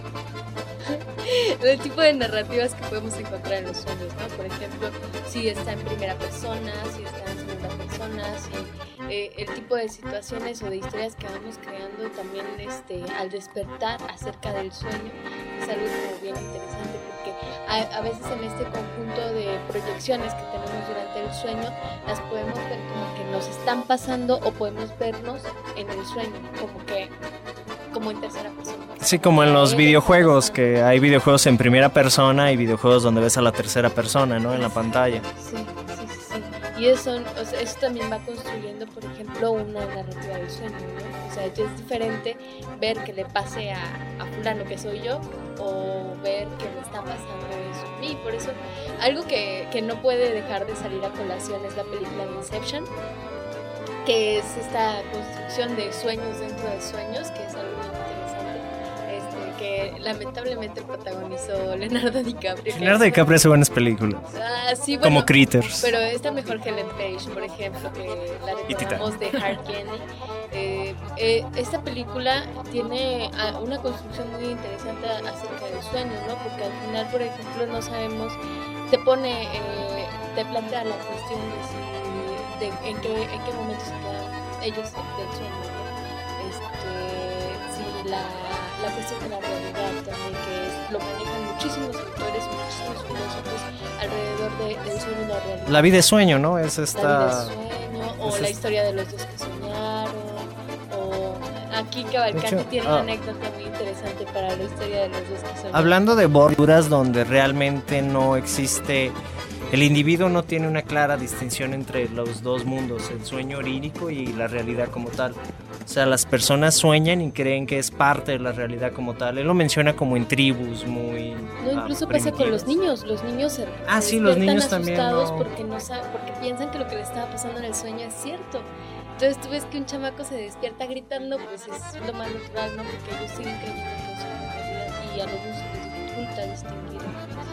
D: El tipo de narrativas que podemos encontrar en los sueños, ¿no? Por ejemplo, si está en primera persona, si está en segunda persona, si eh, el tipo de situaciones o de historias que vamos creando también este, al despertar acerca del sueño es algo como bien interesante porque a, a veces en este conjunto de proyecciones que tenemos durante el sueño las podemos ver como que nos están pasando o podemos vernos en el sueño, como que como en tercera persona.
B: Sí, como en los videojuegos, que hay videojuegos en primera persona y videojuegos donde ves a la tercera persona, ¿no? En la pantalla.
D: Sí, sí, sí, sí. Y eso, o sea, eso también va construyendo, por ejemplo, una narrativa del sueño, ¿no? O sea, ya es diferente ver que le pase a, a fulano que soy yo o ver que me está pasando eso a mí. Por eso, algo que, que no puede dejar de salir a colación es la película de Inception. que es esta construcción de sueños dentro de sueños, que es algo muy interesante, este, que lamentablemente protagonizó Leonardo DiCaprio.
B: Leonardo DiCaprio hace buenas películas.
D: Ah, sí, bueno,
B: como Critters.
D: Pero está mejor Helen Page, por ejemplo, que la recordamos de Hard Candy. Eh, eh, esta película tiene uh, una construcción muy interesante acerca de los sueños, ¿no? Porque al final, por ejemplo, no sabemos, te pone, eh, te plantea la cuestión de, si, de en, qué, en qué momento se quedan ellos del sueño, ¿no? Este, si la, la cuestión de la realidad también, que es, lo manejan muchísimos autores, muchísimos filósofos alrededor de, del sueño y la realidad.
B: La vida es sueño, ¿no? Es esta...
D: La vida es sueño, o es la historia de los dos que soñaron. Aquí Cavalcanti tiene
B: ah,
D: una anécdota muy interesante para la historia de los dos que son.
B: Hablando de borduras donde realmente no existe, el individuo no tiene una clara distinción entre los dos mundos, el sueño onírico y la realidad como tal. O sea, las personas sueñan y creen que es parte de la realidad como tal. Él lo menciona como en tribus muy
D: No, incluso ah, pasa con los niños. Los niños se,
B: ah,
D: se
B: sí, los niños
D: asustados
B: también, no.
D: porque, no saben, porque piensan que lo que les estaba pasando en el sueño es cierto. Entonces tú ves que un chamaco se despierta gritando, pues es lo más natural, ¿no? Porque ellos siguen creyendo que es una realidad y a los niños les dificulta distinguir.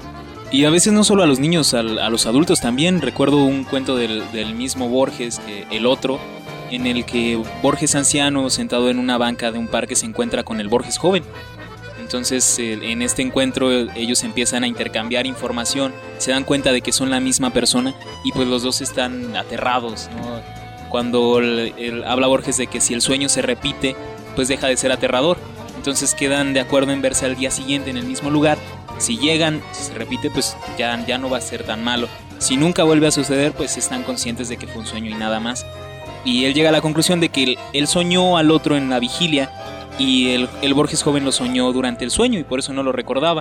C: Y a veces no solo a los niños, a, a los adultos también. Recuerdo un cuento del, del mismo Borges, que El Otro, en el que Borges anciano, sentado en una banca de un parque, se encuentra con el Borges joven. Entonces eh, en este encuentro ellos empiezan a intercambiar información, se dan cuenta de que son la misma persona y pues los dos están aterrados, ¿no? Cuando el, el, habla Borges de que si el sueño se repite, pues deja de ser aterrador. Entonces quedan de acuerdo en verse al día siguiente en el mismo lugar. Si llegan, si se repite, pues ya, ya no va a ser tan malo. Si nunca vuelve a suceder, pues están conscientes de que fue un sueño y nada más. Y él llega a la conclusión de que él, él soñó al otro en la vigilia y el, el Borges joven lo soñó durante el sueño y por eso no lo recordaba.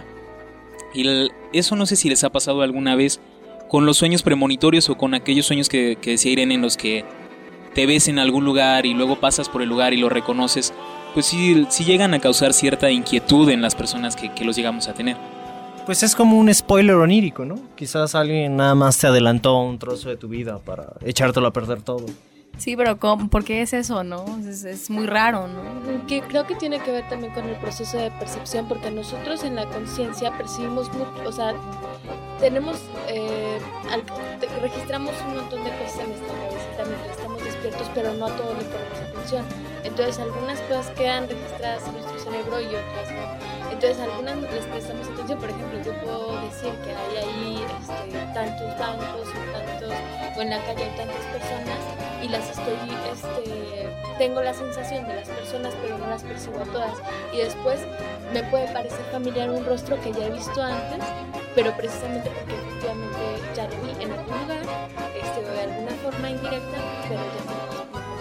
C: Y el, eso no sé si les ha pasado alguna vez con los sueños premonitorios o con aquellos sueños que, que decía Irene, en los que te ves en algún lugar y luego pasas por el lugar y lo reconoces, pues sí, sí llegan a causar cierta inquietud en las personas que, que los llegamos a tener.
B: Pues es como un spoiler onírico, ¿no? Quizás alguien nada más te adelantó un trozo de tu vida para echártelo a perder todo.
F: Sí, pero ¿cómo? ¿Por qué es eso, no? Es, es muy raro, ¿no?
D: Que creo que tiene que ver también con el proceso de percepción, porque nosotros en la conciencia percibimos mucho, o sea, tenemos, eh, al, te, registramos un montón de cosas en nuestra cabecita mientras estamos despiertos, pero no a todo le ponemos atención. Entonces algunas cosas quedan registradas en nuestro cerebro y otras no. Entonces algunas les prestamos atención, por ejemplo, yo puedo decir que hay ahí este, tantos bancos o tantos, o en la calle hay tantas personas, y las estoy, este, tengo la sensación de las personas, pero no las percibo a todas. Y después me puede parecer familiar un rostro que ya he visto antes, pero precisamente porque efectivamente ya lo vi en algún lugar, este, o de alguna forma indirecta, pero ya no.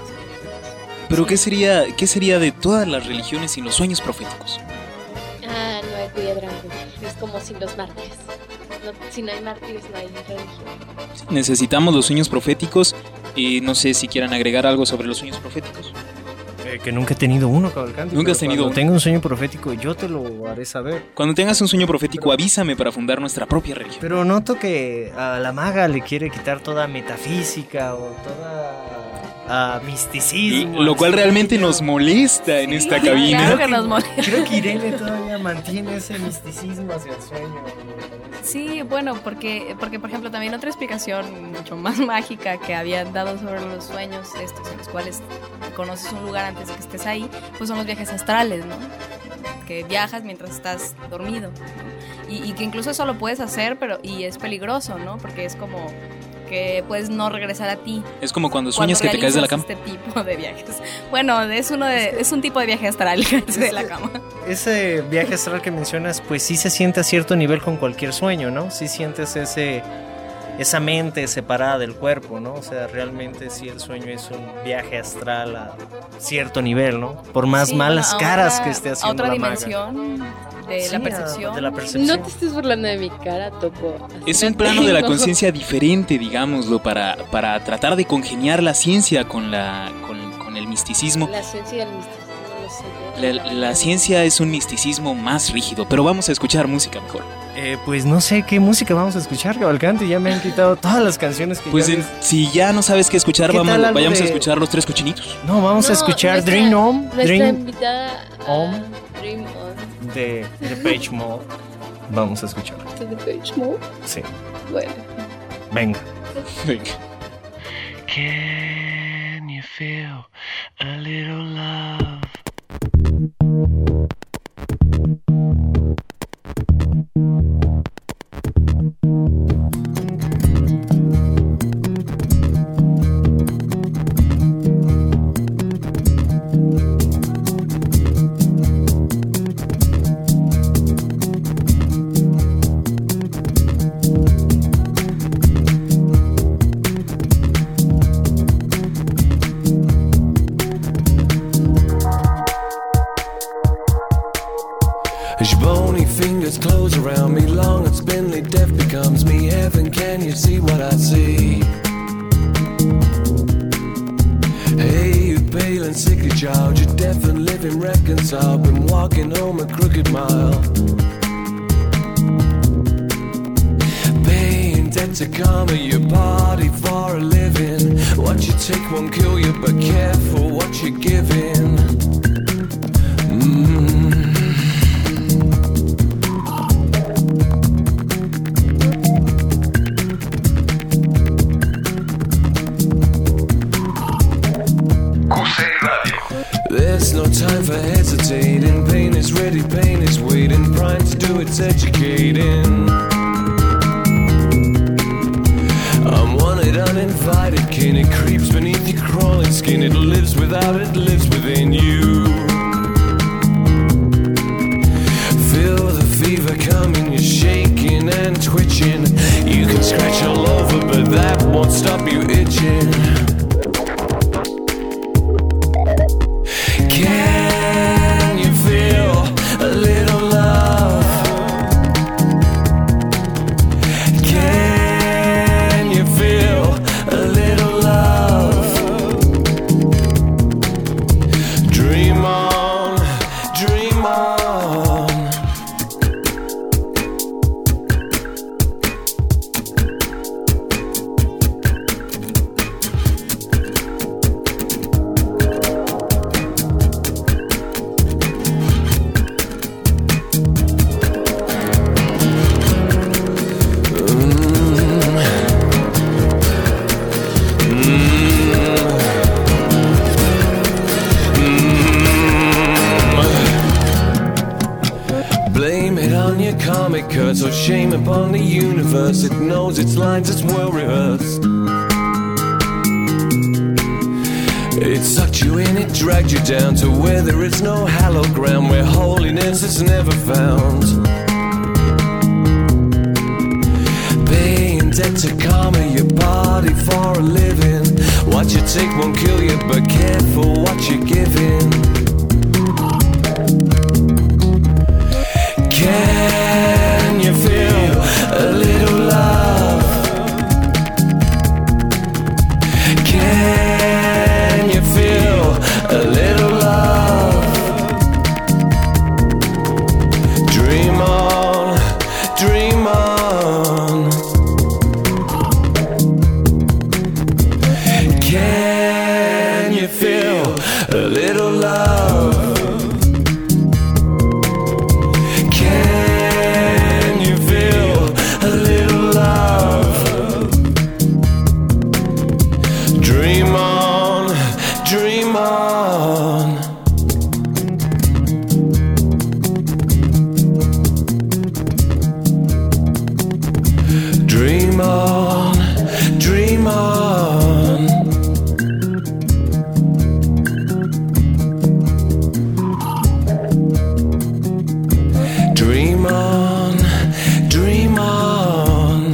C: Pero ¿qué sería, qué sería de todas las religiones sin los sueños proféticos?
D: Ah, no hay piedra, es como sin los mártires. No, si no hay mártires, no hay religión.
C: Necesitamos los sueños proféticos. Y no sé si quieran agregar algo sobre los sueños proféticos.
B: Eh, que nunca he tenido uno, Cavalcanti.
C: Nunca has tenido uno.
B: Cuando tenga un sueño profético, yo te lo haré saber.
C: Cuando tengas un sueño profético, avísame para fundar nuestra propia religión.
B: Pero noto que a la maga le quiere quitar toda metafísica o toda uh, misticismo.
C: Lo cual realmente nos molesta en sí, esta cabina.
F: Claro que nos molesta.
B: Creo que Irene todavía mantiene ese misticismo hacia el sueño.
F: Sí, bueno, porque, porque por ejemplo también otra explicación mucho más mágica que habían dado sobre los sueños estos en los cuales conoces un lugar antes de que estés ahí, pues son los viajes astrales, ¿no? Que viajas mientras estás dormido, ¿no? y, y que incluso eso lo puedes hacer, pero y es peligroso, ¿no? Porque es como que puedes no regresar a ti.
C: Es como cuando sueñas cuando que te caes de la cama.
F: Este tipo de viajes. Bueno, es uno de, es, que, es un tipo de viaje astral es de la cama.
B: Ese viaje astral que mencionas, pues sí se siente a cierto nivel con cualquier sueño, ¿no? Sí sientes ese esa mente separada del cuerpo, ¿no? O sea, realmente sí el sueño es un viaje astral a cierto nivel, ¿no? Por más sí, malas bueno, caras otra, que esté haciendo
F: otra
B: la
F: dimensión
B: maga.
F: De,
B: sí,
F: la percepción.
B: de la percepción.
D: No te estés burlando de mi cara, Topo. Así
C: es un plano de la conciencia diferente, digámoslo, para, para tratar de congeniar la ciencia con, la, con, con el misticismo.
D: La ciencia y el misticismo, no sé.
C: La, la ciencia es un misticismo más rígido, pero vamos a escuchar música mejor.
B: Eh, pues no sé qué música vamos a escuchar, Cavalcante. Ya me han quitado todas las canciones que
C: Pues
B: ya
C: en-
B: les-
C: si ya no sabes qué escuchar,
B: ¿Qué
C: vamos,
B: tal algo
C: vayamos
B: de-
C: a escuchar Los Tres Cochinitos.
B: No, vamos a
D: No,
B: escuchar
D: nuestra-
B: Dream On,
D: Nuestra
B: Dream
D: invitada a
B: On.
D: Dream On.
B: de Depeche Mode. Vamos a escuchar.
D: ¿De Depeche Mode?
B: Sí,
D: Bueno.
B: venga.
C: Venga.
E: Can you feel a little love? As your bony fingers close around me, long and spindly death becomes me. Heaven, can you see what I see? Hey, you pale and sickly child, you're deaf and living reconciled. Been walking home a crooked mile. Paying debt to karma, you party for a living. What you take won't kill you, but careful what you're giving. Mm. There's no time for hesitating. Pain is ready, pain is waiting. Prime to do its educating. I'm wanted, uninvited kin. It creeps beneath your crawling skin. It lives without, it lives within you. Feel the fever coming, you're shaking and twitching. You can scratch all over, but that won't stop you itching. Can you feel a little love? Can you feel a little love? Dream on, dream on. Blame it on your comic cuts or shame upon the universe. It knows its lines, it's well rehearsed. It sucked you in, it dragged you down to where there is no hallowed ground, where holiness is never found. Paying debt to karma, your body for a living. What you take won't kill you, but careful what you're giving. Can you feel a little love? Can you feel a little love? Dream on, dream on. Can you feel a little love? Can you feel a little love? Dream on, dream on. Dream on, dream on. Dream on, dream on.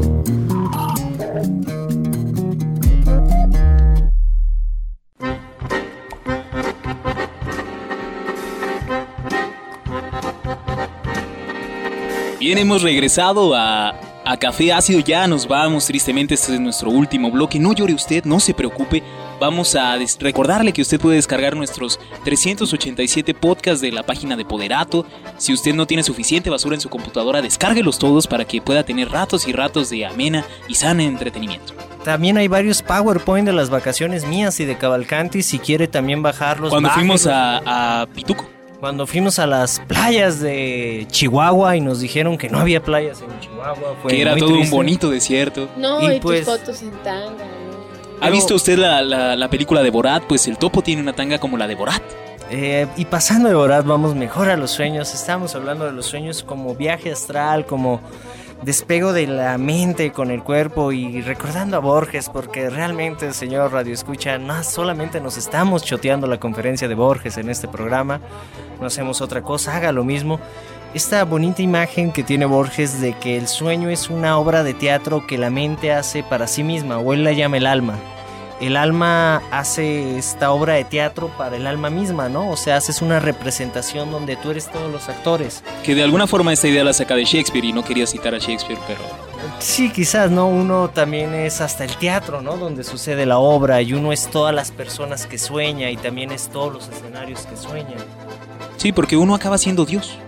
C: Bien, hemos regresado a, a Café Ácido. Ya nos vamos, tristemente. Este es nuestro último bloque. No llore usted, no se preocupe. vamos a des- recordarle que usted puede descargar nuestros trescientos ochenta y siete podcasts de la página de Poderato. Si usted no tiene suficiente basura en su computadora, descárguelos todos para que pueda tener ratos y ratos de amena y sana entretenimiento.
B: También hay varios PowerPoint de las vacaciones mías y de Cavalcanti, si quiere también bajarlos.
C: Cuando fuimos
B: bájenlos.
C: a, a Pituco.
B: Cuando fuimos a las playas de Chihuahua y nos dijeron que no había playas en Chihuahua. Fue
C: Que era
B: muy
C: todo
B: triste.
C: un bonito desierto.
D: No,
B: Y
D: y,
B: pues-
D: tus fotos en tanga, ¿no?
C: ¿Ha visto usted la, la, la película de Borat? Pues el topo tiene una tanga como la de Borat.
B: Eh, y pasando de Borat, vamos mejor a los sueños. Estamos hablando de los sueños como viaje astral, como despego de la mente con el cuerpo y recordando a Borges, porque realmente, señor Radio Escucha, no solamente nos estamos choteando la conferencia de Borges en este programa, no hacemos otra cosa, haga lo mismo. Esta bonita imagen que tiene Borges de que el sueño es una obra de teatro que la mente hace para sí misma, o él la llama el alma. El alma hace esta obra de teatro para el alma misma, ¿no? O sea, haces una representación donde tú eres todos los actores.
C: Que de alguna forma esta idea la saca de Shakespeare y no quería citar a Shakespeare, pero...
B: Sí, quizás, ¿no? Uno también es hasta el teatro, ¿no? Donde sucede la obra y uno es todas las personas que sueña y también es todos los escenarios que sueñan.
C: Sí, porque uno acaba siendo Dios.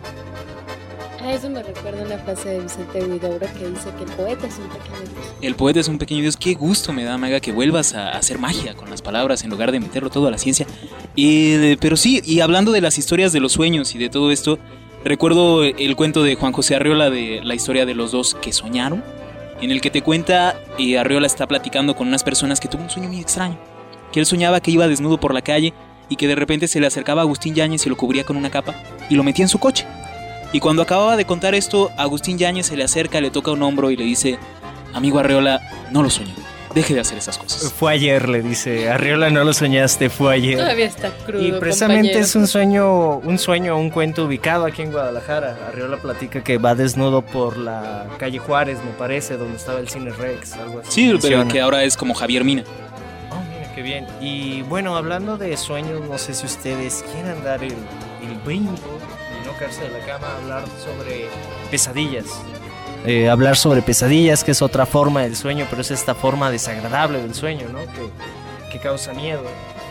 D: A eso me recuerda una frase de Vicente Huidobro que dice que el poeta es un pequeño Dios.
C: El poeta es un pequeño Dios. Qué gusto me da, Maga, que vuelvas a hacer magia con las palabras en lugar de meterlo todo a la ciencia. Eh, pero sí, y hablando de las historias de los sueños y de todo esto, recuerdo el cuento de Juan José Arriola de la historia de los dos que soñaron, en el que te cuenta, y Arriola está platicando con unas personas que tuvo un sueño muy extraño, que él soñaba que iba desnudo por la calle y que de repente se le acercaba a Agustín Yáñez y lo cubría con una capa y lo metía en su coche. Y cuando acababa de contar esto, Agustín Yáñez se le acerca, le toca un hombro y le dice: amigo Arriola, no lo soñó, deje de hacer esas cosas.
B: Fue ayer, le dice. Arriola, no lo soñaste, fue ayer.
D: Todavía está crudo,
B: Y precisamente
D: compañero.
B: es un sueño, un sueño, un cuento ubicado aquí en Guadalajara. Arriola platica que va desnudo por la calle Juárez, me parece, donde estaba el Cine Rex, algo así.
C: Sí, pero
B: menciona.
C: que ahora es como Javier Mina.
B: Oh, mira, qué bien. Y bueno, hablando de sueños, no sé si ustedes quieran dar el, el brinco y no caerse de la cama, hablar sobre pesadillas. Eh, hablar sobre pesadillas, que es otra forma del sueño, pero es esta forma desagradable del sueño, ¿no? Que, que causa miedo.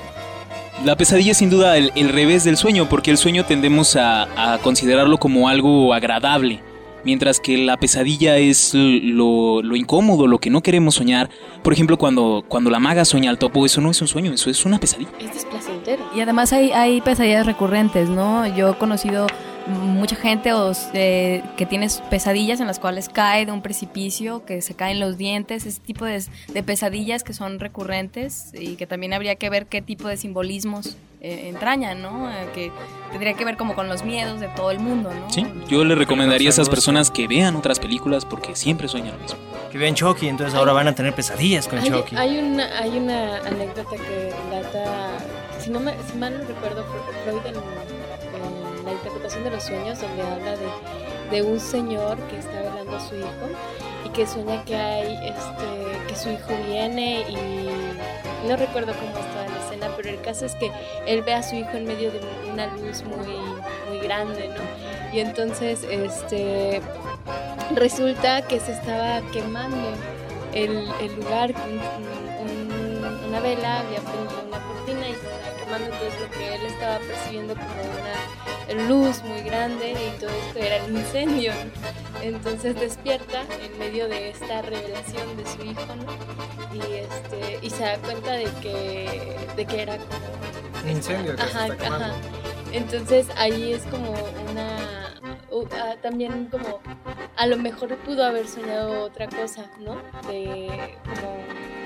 C: La pesadilla es sin duda el, el revés del sueño, porque el sueño tendemos a, a considerarlo como algo agradable, mientras que la pesadilla es lo, lo incómodo, lo que no queremos soñar. Por ejemplo, cuando, cuando la maga sueña al topo, eso no es un sueño, eso es una pesadilla.
D: Es desplacentero.
F: Y además hay, hay pesadillas recurrentes, ¿no? Yo he conocido mucha gente o, eh, que tiene pesadillas en las cuales cae de un precipicio, que se caen los dientes, ese tipo de, de pesadillas que son recurrentes y que también habría que ver qué tipo de simbolismos eh, entrañan, ¿no? Eh, que tendría que ver como con los miedos de todo el mundo, ¿no?
C: Sí, yo le recomendaría a esas personas que vean otras películas porque siempre sueñan lo mismo.
B: Que vean Chucky, entonces ahora van a tener pesadillas con
D: Hay,
B: Chucky.
D: hay una hay una anécdota que relata, si no me, si mal no recuerdo, Freud en, en la interpretación de los sueños, donde habla de, de un señor que está velando a su hijo y que sueña que hay este que su hijo viene, y no recuerdo cómo estaba la escena, pero el caso es que él ve a su hijo en medio de una luz muy muy grande, ¿no? Y entonces este resulta que se estaba quemando el, el lugar, un, un, una vela había prendido una cortina y se estaba quemando, entonces lo que él estaba percibiendo como una luz muy grande, y todo esto era el incendio, ¿no? Entonces despierta en medio de esta revelación de su hijo, ¿no? Y este y se da cuenta de que de que era como
B: Un incendio que se
D: ajá,
B: está quemando.
D: ajá. Entonces ahí es como una uh, uh, también como a lo mejor pudo haber soñado otra cosa, ¿no? De como,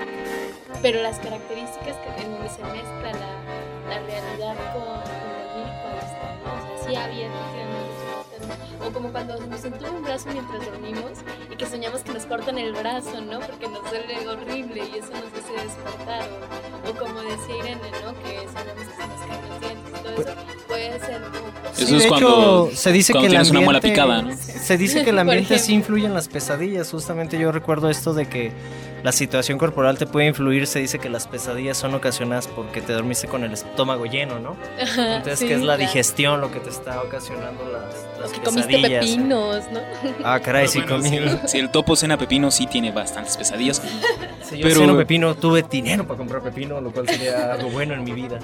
D: pero las características que, en donde se mezcla la, la realidad con, con lo lírico, ahí está, ¿no? O sea, sí había efectivamente sueños, o como cuando nos entuba un brazo mientras dormimos y que soñamos que nos cortan el brazo, ¿no? Porque nos duele horrible y eso nos hace despertar, o, o como decía Irene, ¿no? Que soñamos que se nos caen los dientes y todo eso puede ser como...
C: Eso
B: Sí,
C: es
B: de
C: cuando,
B: hecho, se dice
C: cuando
B: que el
C: tienes una muela
B: ambiente-
C: picada, ¿no?
B: se dice que el ambiente sí influye en las pesadillas. Justamente yo recuerdo esto de que la situación corporal te puede influir. Se dice que las pesadillas son ocasionadas porque te dormiste con el estómago lleno, ¿no?
D: Ajá,
B: Entonces
D: sí,
B: que es la
D: claro.
B: digestión lo que te está ocasionando las, las
D: Que
B: pesadillas.
D: comiste pepinos, ¿no?
B: Ah, caray, sí
C: Bueno,
B: comí.
C: si, si el topo cena pepino, sí tiene bastantes pesadillas.
B: Si yo
C: Pero-
B: ceno pepino, tuve dinero para comprar pepino, lo cual sería algo bueno en mi vida.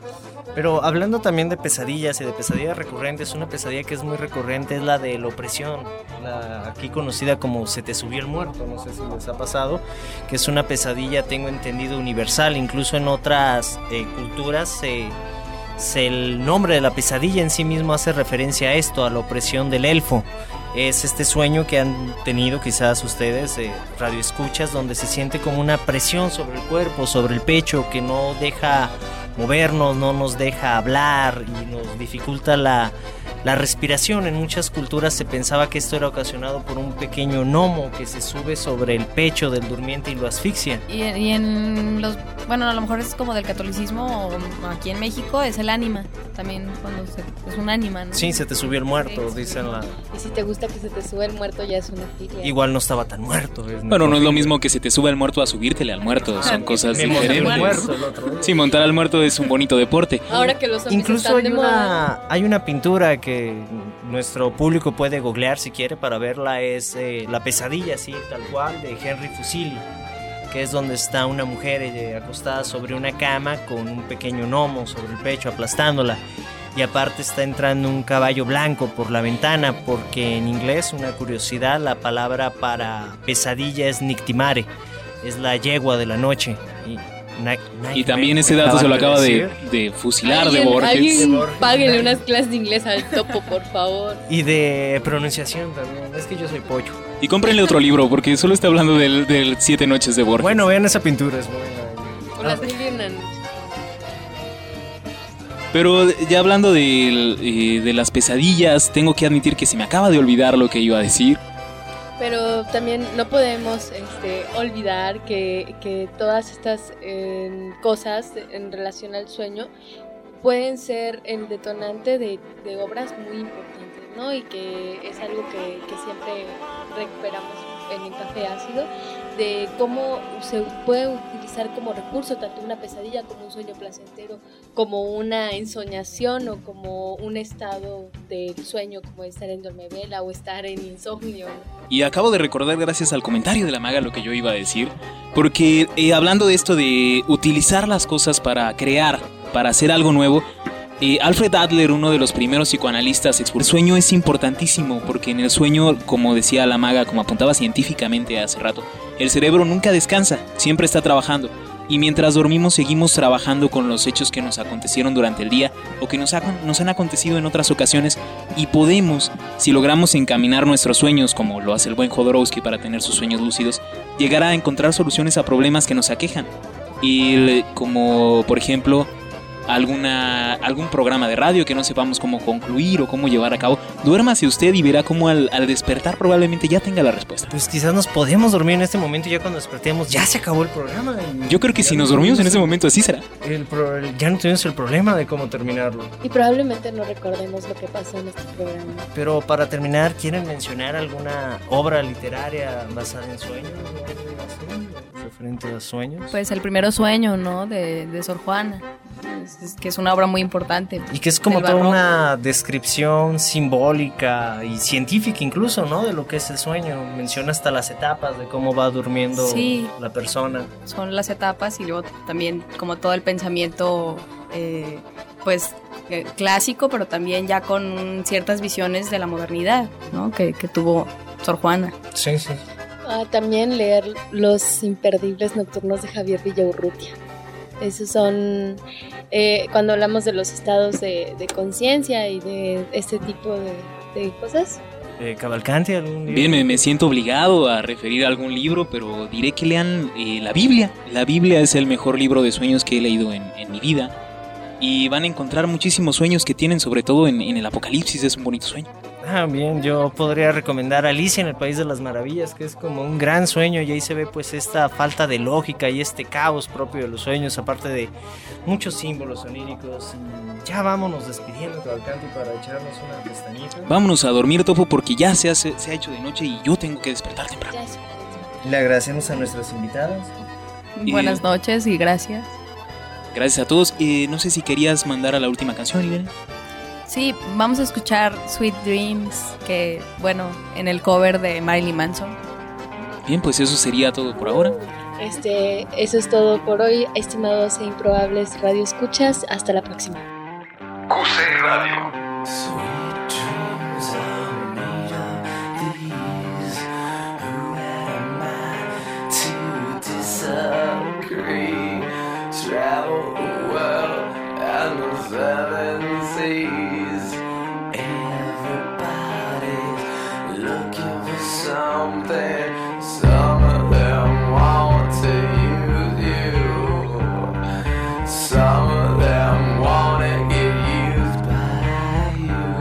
B: Pero hablando también de pesadillas y de pesadillas recurrentes, una pesadilla que es muy recurrente es la de la opresión, la aquí conocida como se te subió el muerto, no sé si les ha pasado, que es una pesadilla, tengo entendido, universal. Incluso en otras eh, culturas se, se- el nombre de la pesadilla en sí mismo hace referencia a esto, a la opresión del elfo. Es este sueño que han tenido quizás ustedes, eh, radioescuchas, donde se siente como una presión sobre el cuerpo, sobre el pecho, que no deja movernos, no nos deja hablar y nos dificulta la, la respiración. En muchas culturas se pensaba que esto era ocasionado por un pequeño gnomo que se sube sobre el pecho del durmiente y lo asfixia.
F: Y, y en los, bueno, a lo mejor es como del catolicismo, o aquí en México es el ánima, también cuando se, es un ánima, ¿no?
B: Sí, se te subió el muerto,
F: Sí.
B: dicen la...
D: Y si te gusta que se te sube el muerto, ya es una filia.
B: Igual no estaba tan muerto. es
C: Bueno, no es lo
B: necrofilia.
C: mismo que se te suba el muerto a subírtele al muerto, son cosas
B: Me monté un
C: diferentes.
B: muerto el otro día.
C: Sí, montar al muerto es un bonito deporte.
D: Ahora que los zombies
B: Incluso
D: están
B: hay
D: de moda.
B: una, hay una pintura que nuestro público puede googlear si quiere para verla, es eh, La pesadilla, así tal cual, de Henry Fuseli, que es donde está una mujer eh, acostada sobre una cama con un pequeño gnomo sobre el pecho aplastándola, y aparte está entrando un caballo blanco por la ventana, porque en inglés, una curiosidad, la palabra para pesadilla es nictimare, es la yegua de la noche. Y, na-
C: Y también
B: me
C: ese dato se lo
B: acaban
C: acaba de,
B: decir.
C: de fusilar de
D: Alguien-
C: Borges.
D: alguien
B: De Borges.
D: páguenle unas clases de inglés al topo, por favor.
B: Y de pronunciación también, es que yo soy pollo.
C: Y cómprenle otro libro, porque solo está hablando del, del Siete Noches de Borges.
B: Bueno, vean esa pintura, es buena.
D: Con las mil y una noches.
C: Pero ya hablando de, eh, de las pesadillas, tengo que admitir que se me acaba de olvidar lo que iba a decir.
D: Pero también no podemos este, olvidar que, que todas estas eh, cosas en relación al sueño pueden ser el detonante de, de obras muy importantes, ¿no? Y que es algo que, que siempre recuperamos en el Café Ácido, de cómo se puede utilizar como recurso tanto una pesadilla como un sueño placentero, como una ensoñación o como un estado del sueño, como estar en dormivela o estar en insomnio, ¿no?
C: Y acabo de recordar gracias al comentario de la maga lo que yo iba a decir, porque eh, hablando de esto de utilizar las cosas para crear, para hacer algo nuevo, eh, Alfred Adler, uno de los primeros psicoanalistas, explicó: el sueño es importantísimo porque en el sueño, como decía la maga, como apuntaba científicamente hace rato, el cerebro nunca descansa, siempre está trabajando. Y mientras dormimos seguimos trabajando con los hechos que nos acontecieron durante el día o que nos, ha, nos han acontecido en otras ocasiones, y podemos, si logramos encaminar nuestros sueños, como lo hace el buen Jodorowsky para tener sus sueños lúcidos, llegar a encontrar soluciones a problemas que nos aquejan. Y como por ejemplo alguna algún programa de radio que no sepamos cómo concluir o cómo llevar a cabo, duérmase usted y verá cómo al, al despertar probablemente ya tenga la respuesta.
B: Pues quizás nos podemos dormir en este momento y ya cuando despertemos ya se acabó el programa. y
C: Yo creo que
B: ya
C: si
B: no
C: nos dormimos en
B: tuvimos
C: ese momento así será.
B: el pro- el- ya no tuvimos el problema de cómo terminarlo.
D: Y probablemente no recordemos lo que pasó en este programa.
B: Pero para terminar, ¿quieren mencionar alguna obra literaria basada en sueños? Referente a sueños.
F: Pues el primero sueño, ¿no? De, de Sor Juana, es, es que es una obra muy importante.
B: Y que es como
F: del
B: toda
F: barroco.
B: una descripción simbólica y científica incluso, ¿no? De lo que es el sueño. Menciona hasta las etapas de cómo va durmiendo
F: Sí.
B: la persona.
F: Son las etapas y luego también como todo el pensamiento eh, pues eh, clásico, pero también ya con ciertas visiones de la modernidad, ¿no? Que, que tuvo Sor Juana.
B: Sí, sí.
D: Ah, también leer Los imperdibles nocturnos de Javier Villaurrutia. Esos son, eh, cuando hablamos de los estados de, de conciencia y de este tipo de, de cosas.
B: Eh, Cavalcanti, algún libro.
C: Bien, me, me siento obligado a referir a algún libro, pero diré que lean eh, la Biblia. La Biblia es el mejor libro de sueños que he leído en, en mi vida. Y van a encontrar muchísimos sueños que tienen, sobre todo en, en el Apocalipsis, es un bonito sueño.
B: Ah, bien, yo podría recomendar Alicia en el País de las Maravillas, que es como un gran sueño y ahí se ve pues esta falta de lógica y este caos propio de los sueños, aparte de muchos símbolos oníricos. Y ya vámonos despidiendo, Cavalcanti, para echarnos una pestañita.
C: Vámonos a dormir, Topo, porque ya se, hace, se ha hecho de noche y yo tengo que despertar temprano.
B: Le agradecemos a nuestros invitados.
C: Y-
F: Buenas noches y gracias.
C: Gracias a todos. Eh, no sé si querías mandar a la última canción, Irene.
F: Sí, vamos a escuchar Sweet Dreams, que bueno, en el cover de Marilyn Manson.
C: Bien, pues eso sería todo por ahora.
D: Este, eso es todo por hoy, estimados e improbables radioescuchas. Hasta la próxima.
A: Q C Radio.
E: Sweet dreams are made of these. Who am I to disagree? Travel the world and the seven seas. Everybody's looking for something. Some of them want to use you. Some of them want to get used by you.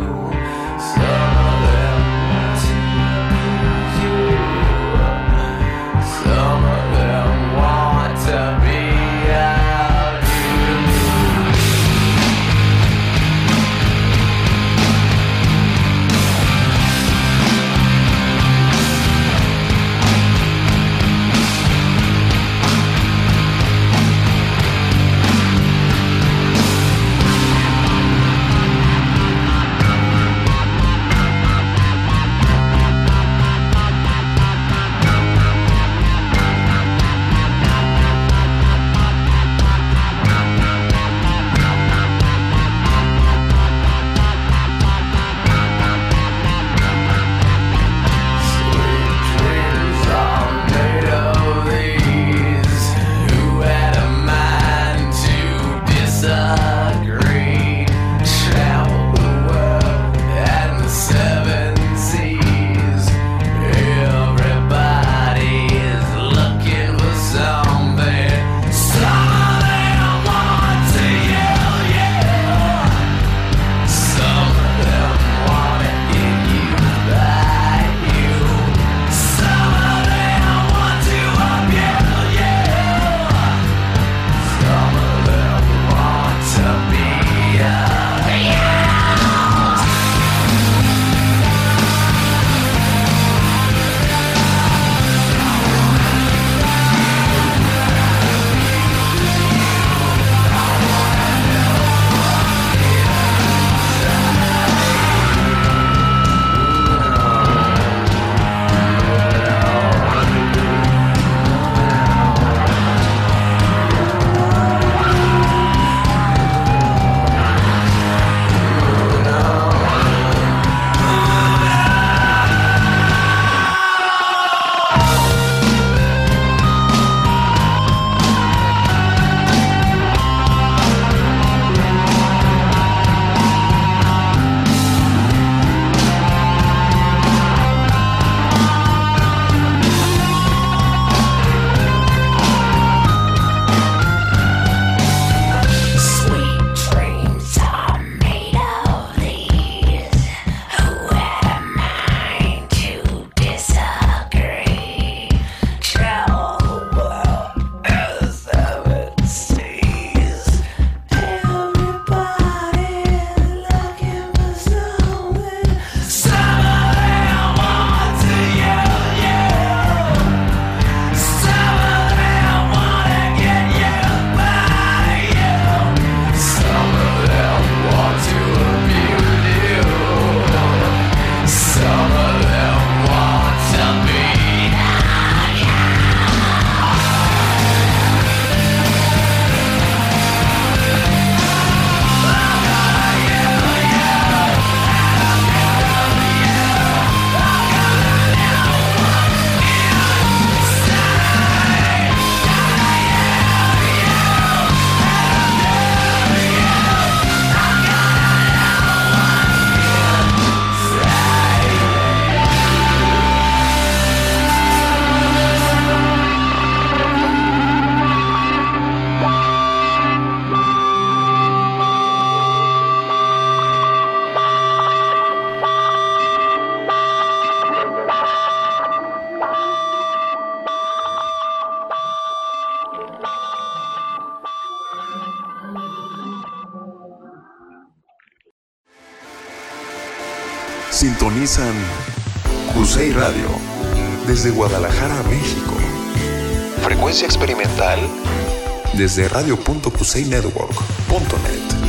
A: Sintonizan Cusey Radio desde Guadalajara, México. Frecuencia experimental desde radio punto cusey network punto net.